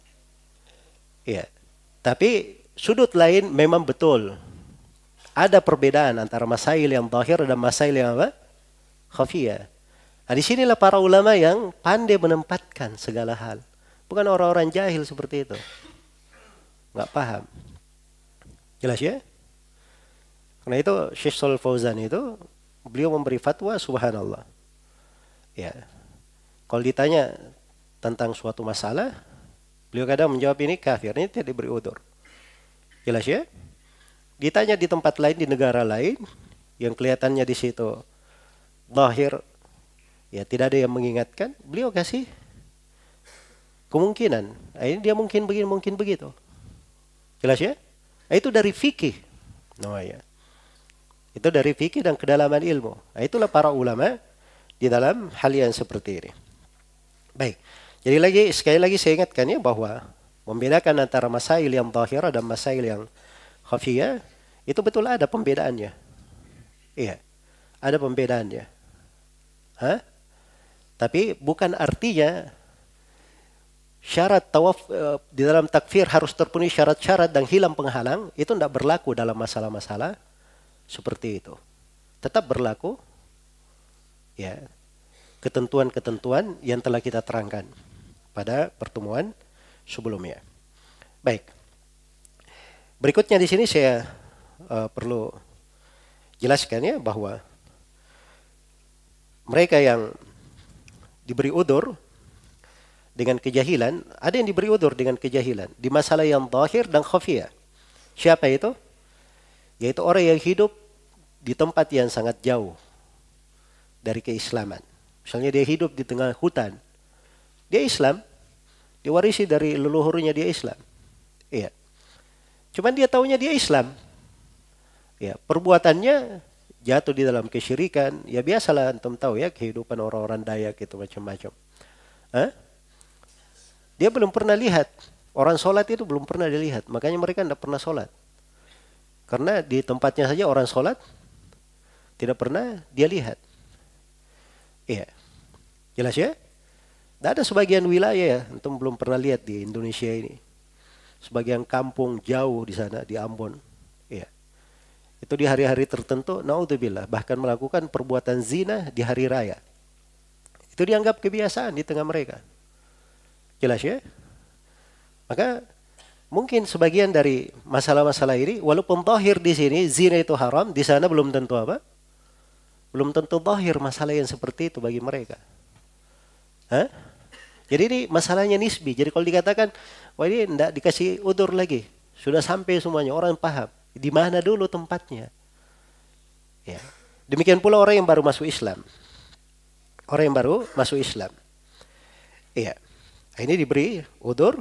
Iya. Tapi sudut lain memang betul. Ada perbedaan antara masail yang zahir dan masail yang apa? Khafiyah. Nah, di sinilah para ulama yang pandai menempatkan segala hal. Bukan orang-orang jahil seperti itu. Nggak paham. Jelas ya? Karena itu Syekh Shalih Fauzan itu beliau memberi fatwa subhanallah. Ya. Kalau ditanya tentang suatu masalah, beliau kadang menjawab ini kafir, ini tidak diberi udzur. Jelas ya? Ditanya di tempat lain, di negara lain, yang kelihatannya di situ zahir, ya tidak ada yang mengingatkan, beliau kasih kemungkinan. Nah, ini dia mungkin begini, mungkin begitu. Jelas ya? Nah, itu dari fikih. No, ya. Itu dari fikih dan kedalaman ilmu. Nah, itulah para ulama di dalam hal yang seperti ini. Baik. Jadi lagi sekali lagi saya ingatkan ya bahwa membedakan antara masail yang zahirah dan masail yang khafiyah itu betul ada pembedaannya. Iya. Ada pembedaannya. Hah? Tapi bukan artinya syarat tawaf uh, di dalam takfir harus terpenuhi syarat-syarat dan hilang penghalang, itu tidak berlaku dalam masalah-masalah seperti itu. Tetap berlaku ya ketentuan-ketentuan yang telah kita terangkan pada pertemuan sebelumnya. Baik. Berikutnya di sini saya uh, perlu jelaskan ya bahwa mereka yang diberi udzur dengan kejahilan, ada yang diberi udzur dengan kejahilan di masalah yang zahir dan khafiyah. Siapa itu? Yaitu orang yang hidup di tempat yang sangat jauh dari keislaman. Misalnya dia hidup di tengah hutan. Dia Islam, diwarisi dari leluhurnya dia Islam. Iya. Cuman dia taunya dia Islam. Ya, perbuatannya jatuh di dalam kesyirikan. Ya biasalah antum tahu ya kehidupan orang-orang Dayak itu macam-macam. Hah? Dia belum pernah lihat. Orang sholat itu belum pernah dilihat. Makanya mereka tidak pernah sholat. Karena di tempatnya saja orang sholat tidak pernah dia lihat. Iya. Jelas ya? Tidak ada sebagian wilayah ya, antum belum pernah lihat di Indonesia ini. Sebagian kampung jauh di sana, di Ambon. Iya. Itu di hari-hari tertentu, naudzubillah, bahkan melakukan perbuatan zina di hari raya. Itu dianggap kebiasaan di tengah mereka. Jelas ya? Maka mungkin sebagian dari masalah-masalah ini, walaupun zahir di sini, zina itu haram, di sana belum tentu apa? Belum tentu zahir masalah yang seperti itu bagi mereka. Hah? Jadi ini masalahnya nisbi. Jadi kalau dikatakan, wah ini tidak dikasih udur lagi. Sudah sampai semuanya, orang paham. Di mana dulu tempatnya? Ya. Demikian pula orang yang baru masuk Islam. Orang yang baru masuk Islam. Iya. Ini diberi udur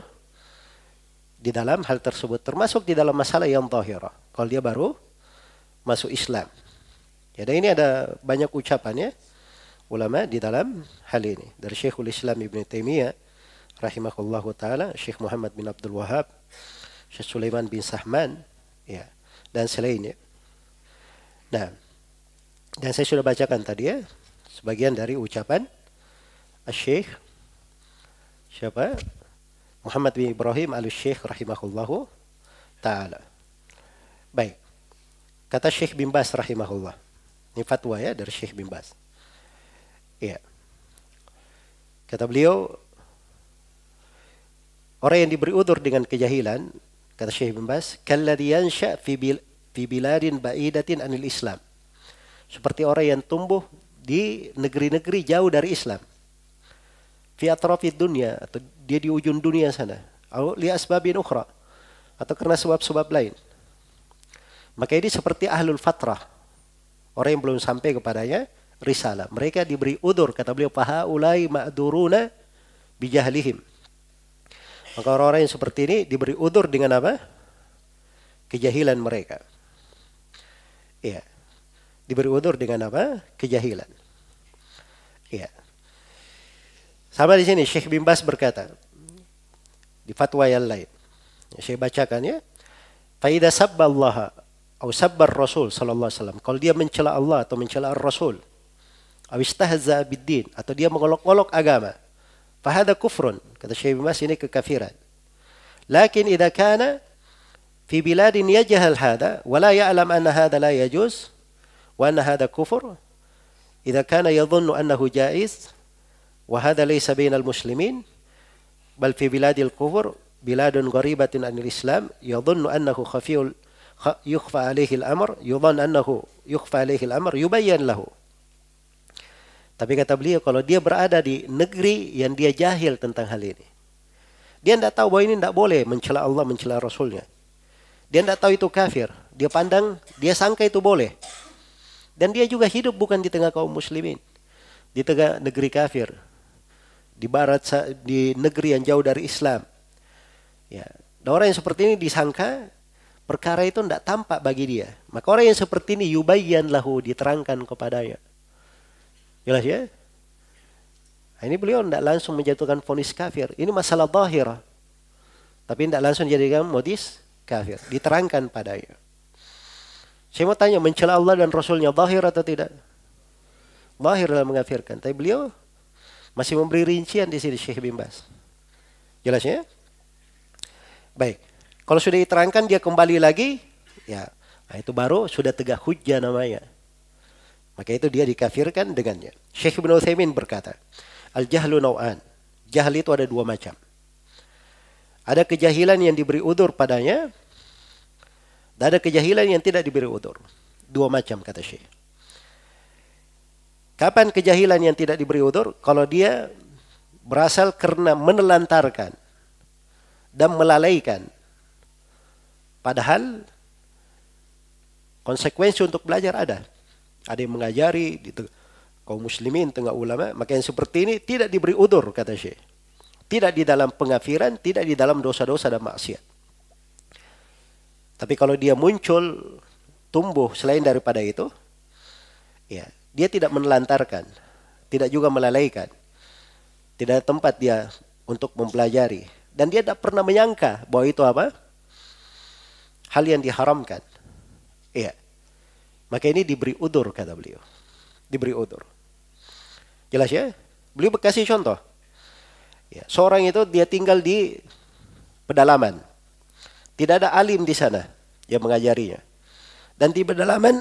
di dalam hal tersebut. Termasuk di dalam masalah yang zahirah. Kalau dia baru masuk Islam. Ya, dan ini ada banyak ucapannya ulama di dalam hal ini. Dari Syekhul Islam Ibn Taimiyah rahimahullahu ta'ala, Syekh Muhammad bin Abdul Wahab, Syekh Sulaiman bin Sahman, ya, dan selainnya. Nah, dan saya sudah bacakan tadi ya, sebagian dari ucapan Syekh siapa? Muhammad bin Ibrahim al-Syekh rahimahullahu ta'ala. Baik. Kata Syekh bin Baz rahimahullah. Ini fatwa ya dari Syekh bin Baz. Iya. Kata beliau, orang yang diberi udzur dengan kejahilan, kata Syekh bin Baz, kalladhi yansha fi bil fi biladin ba'idatin anil Islam. Seperti orang yang tumbuh di negeri-negeri jauh dari Islam. Fi atrafid dunya, atau dia di ujung dunia sana, atau li asbabin ukhra, atau karena sebab-sebab lain. Maka ini seperti ahlul fatrah, orang yang belum sampai kepadanya risalah. Mereka diberi udzur, kata beliau, fahaulai ma'duruna bijahlihim. Maka orang-orang yang seperti ini diberi udzur dengan apa? Kejahilan mereka. Iya. Diberi udzur dengan apa? Kejahilan. Iya. Sama di sini Syekh bin Baz berkata di fatwa yang lain. Saya bacakan ya. Fa idza sabballaha atau sabbar Rasul sallallahu alaihi wasallam. Kalau dia mencela Allah atau mencela Rasul, atau istahza bid-din, atau dia mengolok-olok agama, fahada kufrun, kata Syekh bin Baz, ini kekafiran. Lakin idza kana fi biladin yajhal hada wa la ya'lam anna hada la yajuz wa anna hada kufur, idza kana yadhunnu annahu jaiz wa hada laysa bainal muslimin bal fi biladil kufur biladun gharibatin anil Islam yadhunnu annahu khafiyul yukhfa alaihi al-amr yudhan annahu yukhfa alaihi al-amr yubayyan lahu. Tapi kata beliau, kalau dia berada di negeri yang dia jahil tentang hal ini, dia tidak tahu bahwa ini tidak boleh mencela Allah, mencela Rasulnya. Dia tidak tahu itu kafir. Dia pandang, dia sangka itu boleh. Dan dia juga hidup bukan di tengah kaum muslimin, di tengah negeri kafir, di barat, di negeri yang jauh dari Islam. Ya, orang yang seperti ini disangka perkara itu tidak tampak bagi dia. Maka orang yang seperti ini yubayyan lahu, diterangkan kepadanya. Jelas ya? Nah, ini beliau tidak langsung menjatuhkan vonis kafir. Ini masalah zahirah. Tapi tidak langsung dijadikan modis kafir. Diterangkan padanya. Saya mau tanya, mencela Allah dan Rasulnya zahir atau tidak? Zahir dalam mengkafirkan. Tapi beliau masih memberi rincian di sini Syekh bin Baz. Jelas ya? Baik. Kalau sudah diterangkan dia kembali lagi, ya, nah itu baru sudah tegak hujjah namanya. Maka itu dia dikafirkan dengannya. Syekh Ibn Utsaimin berkata, al-jahlu naw'an. Jahil itu ada dua macam. Ada kejahilan yang diberi udzur padanya, dan ada kejahilan yang tidak diberi udzur. Dua macam kata Syekh. Kapan kejahilan yang tidak diberi udzur? Kalau dia berasal karena menelantarkan dan melalaikan. Padahal konsekuensi untuk belajar ada. Ada yang mengajari di kaum muslimin, tengah ulama, maka yang seperti ini tidak diberi udur, kata Syekh. Tidak di dalam pengafiran, tidak di dalam dosa-dosa dan maksiat. Tapi kalau dia muncul, tumbuh selain daripada itu, ya, dia tidak menelantarkan, tidak juga melalaikan. Tidak ada tempat dia untuk mempelajari. Dan dia tidak pernah menyangka bahwa itu apa? Hal yang diharamkan. Iya. Maka ini diberi udur, kata beliau. Diberi udur. Jelas ya? Beliau kasih contoh. Ya, seorang itu dia tinggal di pedalaman. Tidak ada alim di sana yang mengajarinya. Dan di pedalaman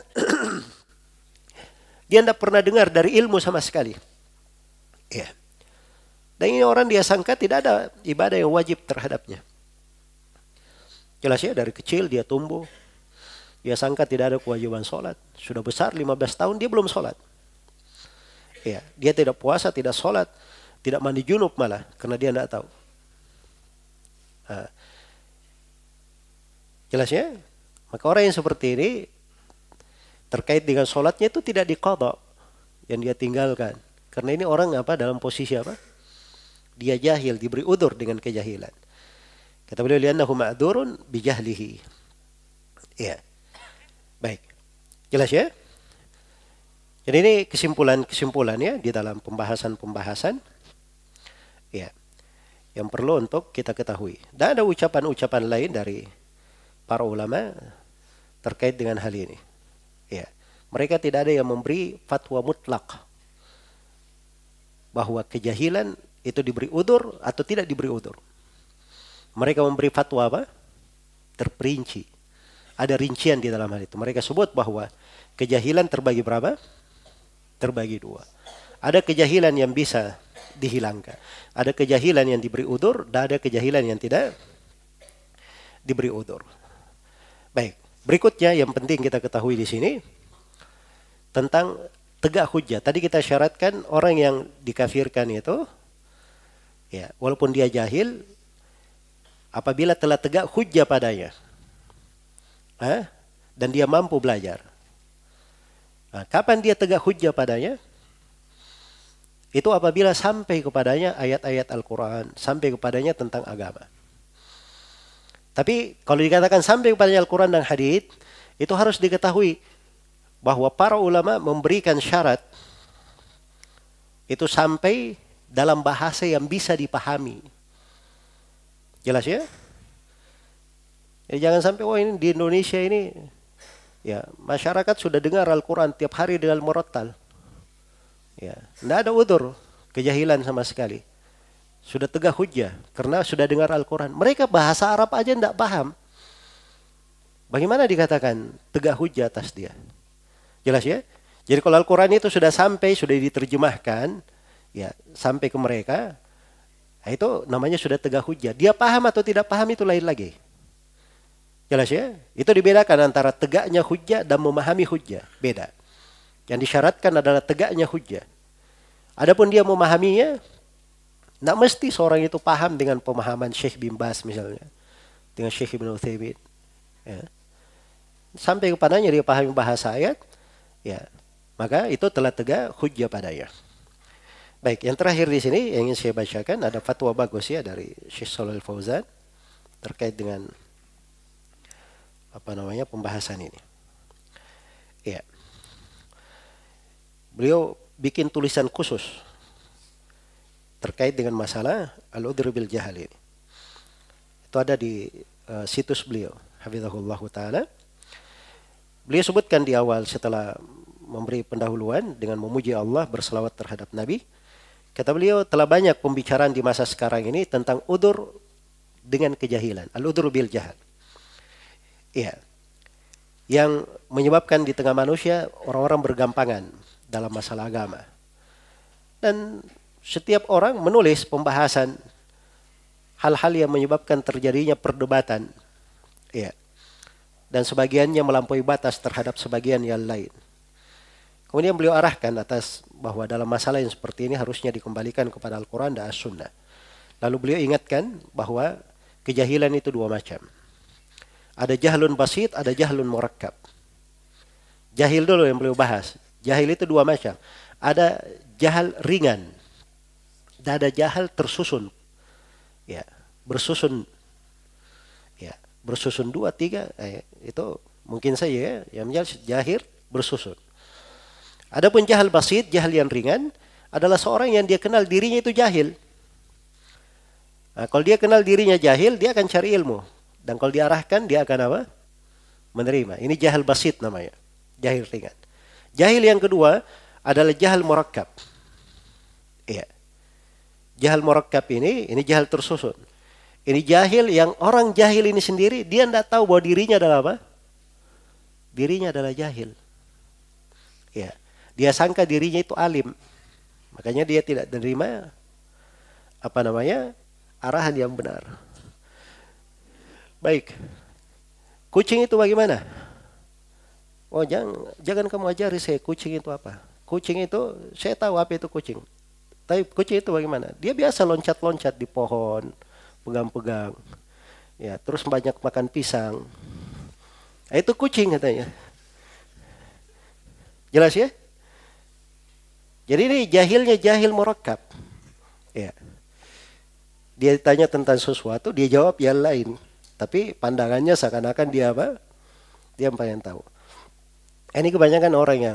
dia tidak pernah dengar dari ilmu sama sekali. Ya. Dan ini orang dia sangka tidak ada ibadah yang wajib terhadapnya. Jelas ya, dari kecil dia tumbuh. Dia sangka tidak ada kewajiban sholat. Sudah besar lima belas tahun dia belum sholat. Ya, dia tidak puasa, tidak sholat, tidak mandi junub malah karena dia tidak tahu. Nah, jelas ya? Maka orang yang seperti ini terkait dengan sholatnya itu tidak diqadha yang dia tinggalkan. Karena ini orang apa dalam posisi apa? Dia jahil, diberi udur dengan kejahilan. Kata beliau, li'annahu ma'dzurun bijahlihi. Ya. Baik. Jelas ya? Jadi ini kesimpulan-kesimpulannya di dalam pembahasan-pembahasan. Ya. Yang perlu untuk kita ketahui. Dan ada ucapan-ucapan lain dari para ulama terkait dengan hal ini. Ya. Mereka tidak ada yang memberi fatwa mutlak bahwa kejahilan itu diberi udur atau tidak diberi udur. Mereka memberi fatwa apa? Terperinci. Ada rincian di dalam hal itu. Mereka sebut bahwa kejahilan terbagi berapa? Terbagi dua. Ada kejahilan yang bisa dihilangkan. Ada kejahilan yang diberi udur dan ada kejahilan yang tidak diberi udur. Baik, berikutnya yang penting kita ketahui di sini tentang tegak hujjah. Tadi kita syaratkan orang yang dikafirkan itu, ya, walaupun dia jahil, apabila telah tegak hujjah padanya, eh, dan dia mampu belajar. Nah, kapan dia tegak hujjah padanya? Itu apabila sampai kepadanya ayat-ayat Al-Quran, sampai kepadanya tentang agama. Tapi kalau dikatakan sampai kepadanya Al-Quran dan hadits, itu harus diketahui bahwa para ulama memberikan syarat itu sampai dalam bahasa yang bisa dipahami. Jelas ya? Ya jangan sampai wah ini di Indonesia ini ya masyarakat sudah dengar Al-Quran tiap hari dengan murattal. Ya, tidak ada udzur kejahilan sama sekali. Sudah tegak hujjah karena sudah dengar Al-Quran. Mereka bahasa Arab aja tidak paham. Bagaimana dikatakan tegak hujjah atas dia? Jelas ya? Jadi kalau Al-Quran itu sudah sampai, sudah diterjemahkan, ya sampai ke mereka, nah itu namanya sudah tegak hujjah. Dia paham atau tidak paham itu lain lagi. Jelas ya? Itu dibedakan antara tegaknya hujjah dan memahami hujjah. Beda. Yang disyaratkan adalah tegaknya hujjah. Adapun dia memahaminya, tidak mesti seorang itu paham dengan pemahaman Syekh bin Baz misalnya, dengan Syekh Ibn Utsaimin. Ya. Sampai kepadanya dia pahami bahasa ayat, ya, maka itu telah tegak hujjah padanya. Baik, yang terakhir di sini yang ingin saya bacakan ada fatwa bagus ya dari Syekh Shalih Al-Fauzan terkait dengan apa namanya pembahasan ini. Ya. Beliau bikin tulisan khusus terkait dengan masalah al-udhr bil jahal ini. Itu ada di uh, situs beliau, hafizahullah taala. Beliau sebutkan di awal setelah memberi pendahuluan dengan memuji Allah, berselawat terhadap Nabi. Kata beliau, telah banyak pembicaraan di masa sekarang ini tentang udhur dengan kejahilan, al-udhr bil jahal. Iya. Yang menyebabkan di tengah manusia orang-orang bergampangan dalam masalah agama. Dan setiap orang menulis pembahasan hal-hal yang menyebabkan terjadinya perdebatan. Ya. Dan sebagiannya melampaui batas terhadap sebagian yang lain. Kemudian beliau arahkan atas bahwa dalam masalah yang seperti ini harusnya dikembalikan kepada Al-Quran dan As-Sunnah. Lalu beliau ingatkan bahwa kejahilan itu dua macam. Ada jahlun basit, ada jahlun murakkab. Jahil dulu yang beliau bahas. Jahil itu dua macam. Ada jahal ringan, dan ada jahal tersusun. Ya, bersusun. Ya, bersusun dua, tiga, eh, itu mungkin saja ya, yang jelas jahil bersusun. Adapun jahal basit, jahal yang ringan, adalah seorang yang dia kenal dirinya itu jahil. Nah, kalau dia kenal dirinya jahil, dia akan cari ilmu. Dan kalau diarahkan, dia akan apa? Menerima. Ini jahal basit namanya. Jahil ringan. Jahil yang kedua adalah jahal murakkab. Iya. Jahal murakkab ini, ini jahal tersusun. Ini jahil yang orang jahil ini sendiri, dia tidak tahu bahwa dirinya adalah apa? Dirinya adalah jahil. Iya. Dia sangka dirinya itu alim. Makanya dia tidak menerima apa namanya? Arahan yang benar. Baik. Kucing itu bagaimana? Oh, jangan jangan kamu ajari saya kucing itu apa. Kucing itu saya tahu apa itu kucing. Tapi kucing itu bagaimana? Dia biasa loncat-loncat di pohon, pegang-pegang. Ya, terus banyak makan pisang. Nah, itu kucing katanya. Jelas ya? Jadi ini jahilnya jahil murakkab. Ya. Dia tanya tentang sesuatu, dia jawab yang lain. Tapi pandangannya seakan-akan dia apa? Dia yang tahu. Ini kebanyakan orang yang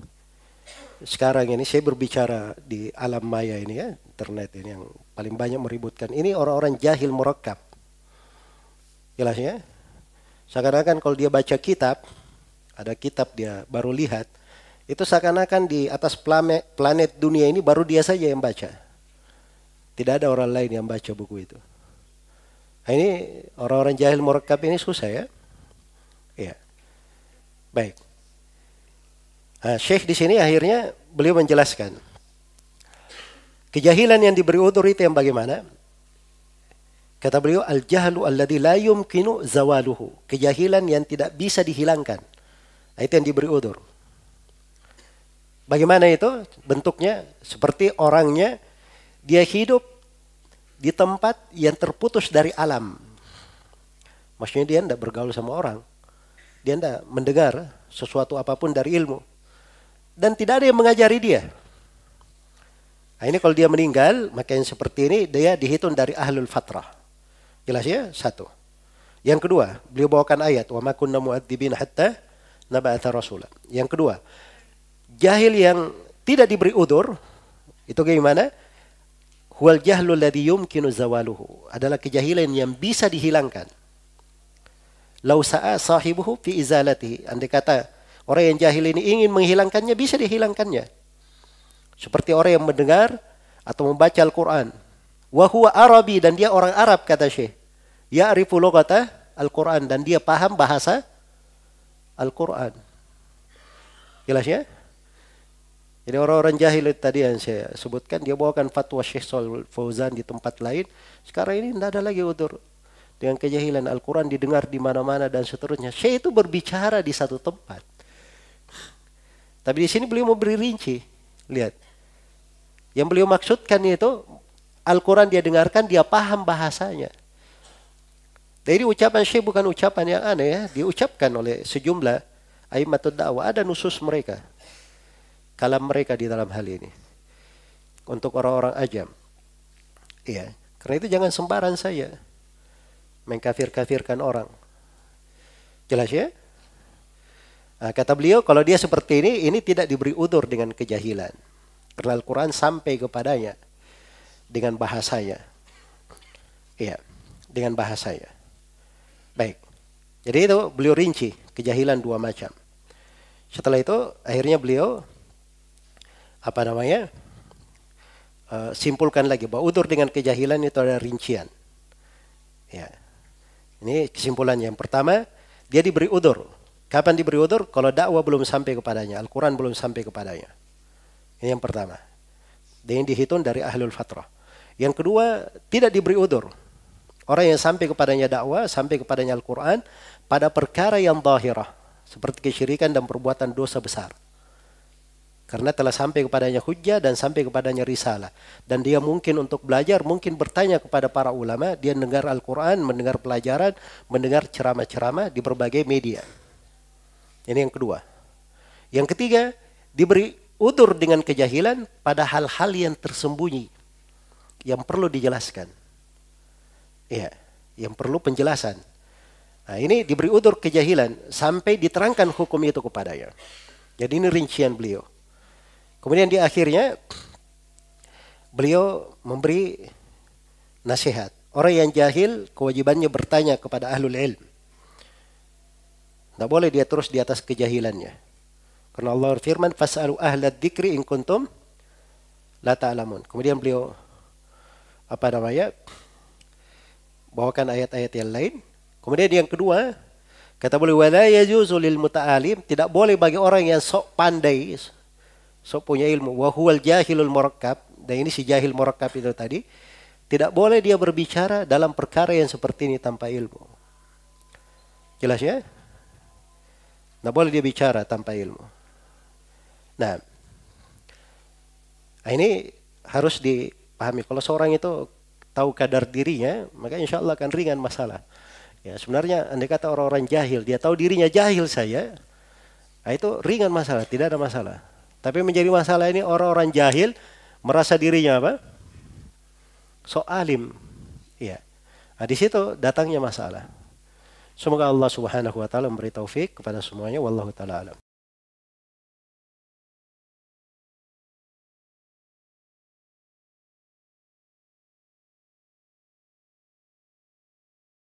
sekarang ini, saya berbicara di alam maya ini ya, internet ini yang paling banyak meributkan. Ini orang-orang jahil murakkab. Jelas ya? Seakan-akan kalau dia baca kitab, ada kitab dia baru lihat, itu seakan-akan di atas planet, planet dunia ini baru dia saja yang baca. Tidak ada orang lain yang baca buku itu. Nah, ini orang-orang jahil murakkab ini susah ya. Iya. Baik. Nah, Syekh di sini akhirnya beliau menjelaskan kejahilan yang diberi udzur itu yang bagaimana? Kata beliau, al-jahlu alladzi la yumkinu zawaluhu. Kejahilan yang tidak bisa dihilangkan. Nah, itu yang diberi udzur. Bagaimana itu? Bentuknya seperti orangnya dia hidup di tempat yang terputus dari alam. Maksudnya dia tidak bergaul sama orang. Dia tidak mendengar sesuatu apapun dari ilmu. Dan tidak ada yang mengajari dia. Nah, ini kalau dia meninggal, maka yang seperti ini dia dihitung dari ahlul fatrah. Jelas ya? Satu. Yang kedua, beliau bawakan ayat, wa ma kunna mu'adzibina hatta nab'atha rasula. Yang kedua, jahil yang tidak diberi udzur, itu bagaimana? Huwal jahlu alladhi yumkinu zawaluhu. Adalah kejahilan yang bisa dihilangkan. Lau sa'a sahibuhu fi izalatihi. Andai kata orang yang jahil ini ingin menghilangkannya, bisa dihilangkannya. Seperti orang yang mendengar atau membaca Al-Quran. Wa huwa Arabi, dan dia orang Arab, kata Syekh. Ya'rifu lughata Al-Quran, dan dia paham bahasa Al-Quran. Jelas ya? Jadi orang-orang jahil itu tadi yang saya sebutkan, dia bawakan fatwa Syekh Shalih Fauzan di tempat lain. Sekarang ini tidak ada lagi udzur. Dengan kejahilan Al-Quran didengar di mana-mana dan seterusnya. Syekh itu berbicara di satu tempat. Tapi di sini beliau memberi rinci. Lihat. Yang beliau maksudkan itu, Al-Quran dia dengarkan, dia paham bahasanya. Jadi ucapan Syekh bukan ucapan yang aneh ya. Diucapkan oleh sejumlah a'immatud dakwah. Ada nusus mereka. Kalam mereka di dalam hal ini. Untuk orang-orang ajam. Iya. Karena itu jangan sembarangan saja mengkafir-kafirkan orang. Jelas ya? Nah, kata beliau, kalau dia seperti ini, ini tidak diberi udzur dengan kejahilan. Karena Al-Quran sampai kepadanya dengan bahasanya. Iya, dengan bahasanya. Baik. Jadi itu beliau rinci, kejahilan dua macam. Setelah itu, akhirnya beliau, apa namanya, uh, simpulkan lagi bahwa udzur dengan kejahilan itu ada rincian. Ya. Ini kesimpulan yang pertama, dia diberi udzur. Kapan diberi udzur? Kalau dakwah belum sampai kepadanya, Al-Quran belum sampai kepadanya. Ini yang pertama. Dan dihitung dari ahlul fatrah. Yang kedua, tidak diberi udzur. Orang yang sampai kepadanya dakwah, sampai kepadanya Al-Quran, pada perkara yang zahirah. Seperti kesyirikan dan perbuatan dosa besar. Karena telah sampai kepadanya hujjah dan sampai kepadanya risalah. Dan dia mungkin untuk belajar, mungkin bertanya kepada para ulama. Dia mendengar Al-Quran, mendengar pelajaran, mendengar ceramah-ceramah di berbagai media. Ini yang kedua. Yang ketiga, diberi udur dengan kejahilan pada hal-hal yang tersembunyi, yang perlu dijelaskan. Ya, yang perlu penjelasan. Nah, ini diberi udur kejahilan sampai diterangkan hukum itu kepadanya. Jadi ini rincian beliau. Kemudian di akhirnya beliau memberi nasihat. Orang yang jahil kewajibannya bertanya kepada ahlul ilm. Tidak boleh dia terus di atas kejahilannya. Karena Allah berfirman, "Fas'alu ahlad dzikri in kuntum la ta'lamun." Kemudian beliau apa namanya? Bawakan ayat-ayat yang lain. Kemudian yang kedua, kata beliau, "Wala yajuzu lil muta'alim," tidak boleh bagi orang yang sok pandai, sok punya ilmu, wa huwal jahilul murakkab, dan ini si jahil murakkab itu tadi, tidak boleh dia berbicara dalam perkara yang seperti ini tanpa ilmu. Jelas ya? Tidak boleh dia bicara tanpa ilmu. Nah, ini harus dipahami. Kalau seorang itu tahu kadar dirinya, maka insya Allah akan ringan masalah. Ya, sebenarnya andai kata orang-orang jahil, dia tahu dirinya jahil saya, nah itu ringan masalah, tidak ada masalah. Tapi menjadi masalah ini orang-orang jahil merasa dirinya apa? So alim. Ya. Nah, di situ datangnya masalah. Semoga Allah Subhanahu wa taala memberi taufik kepada semuanya. Wallahu taala alam.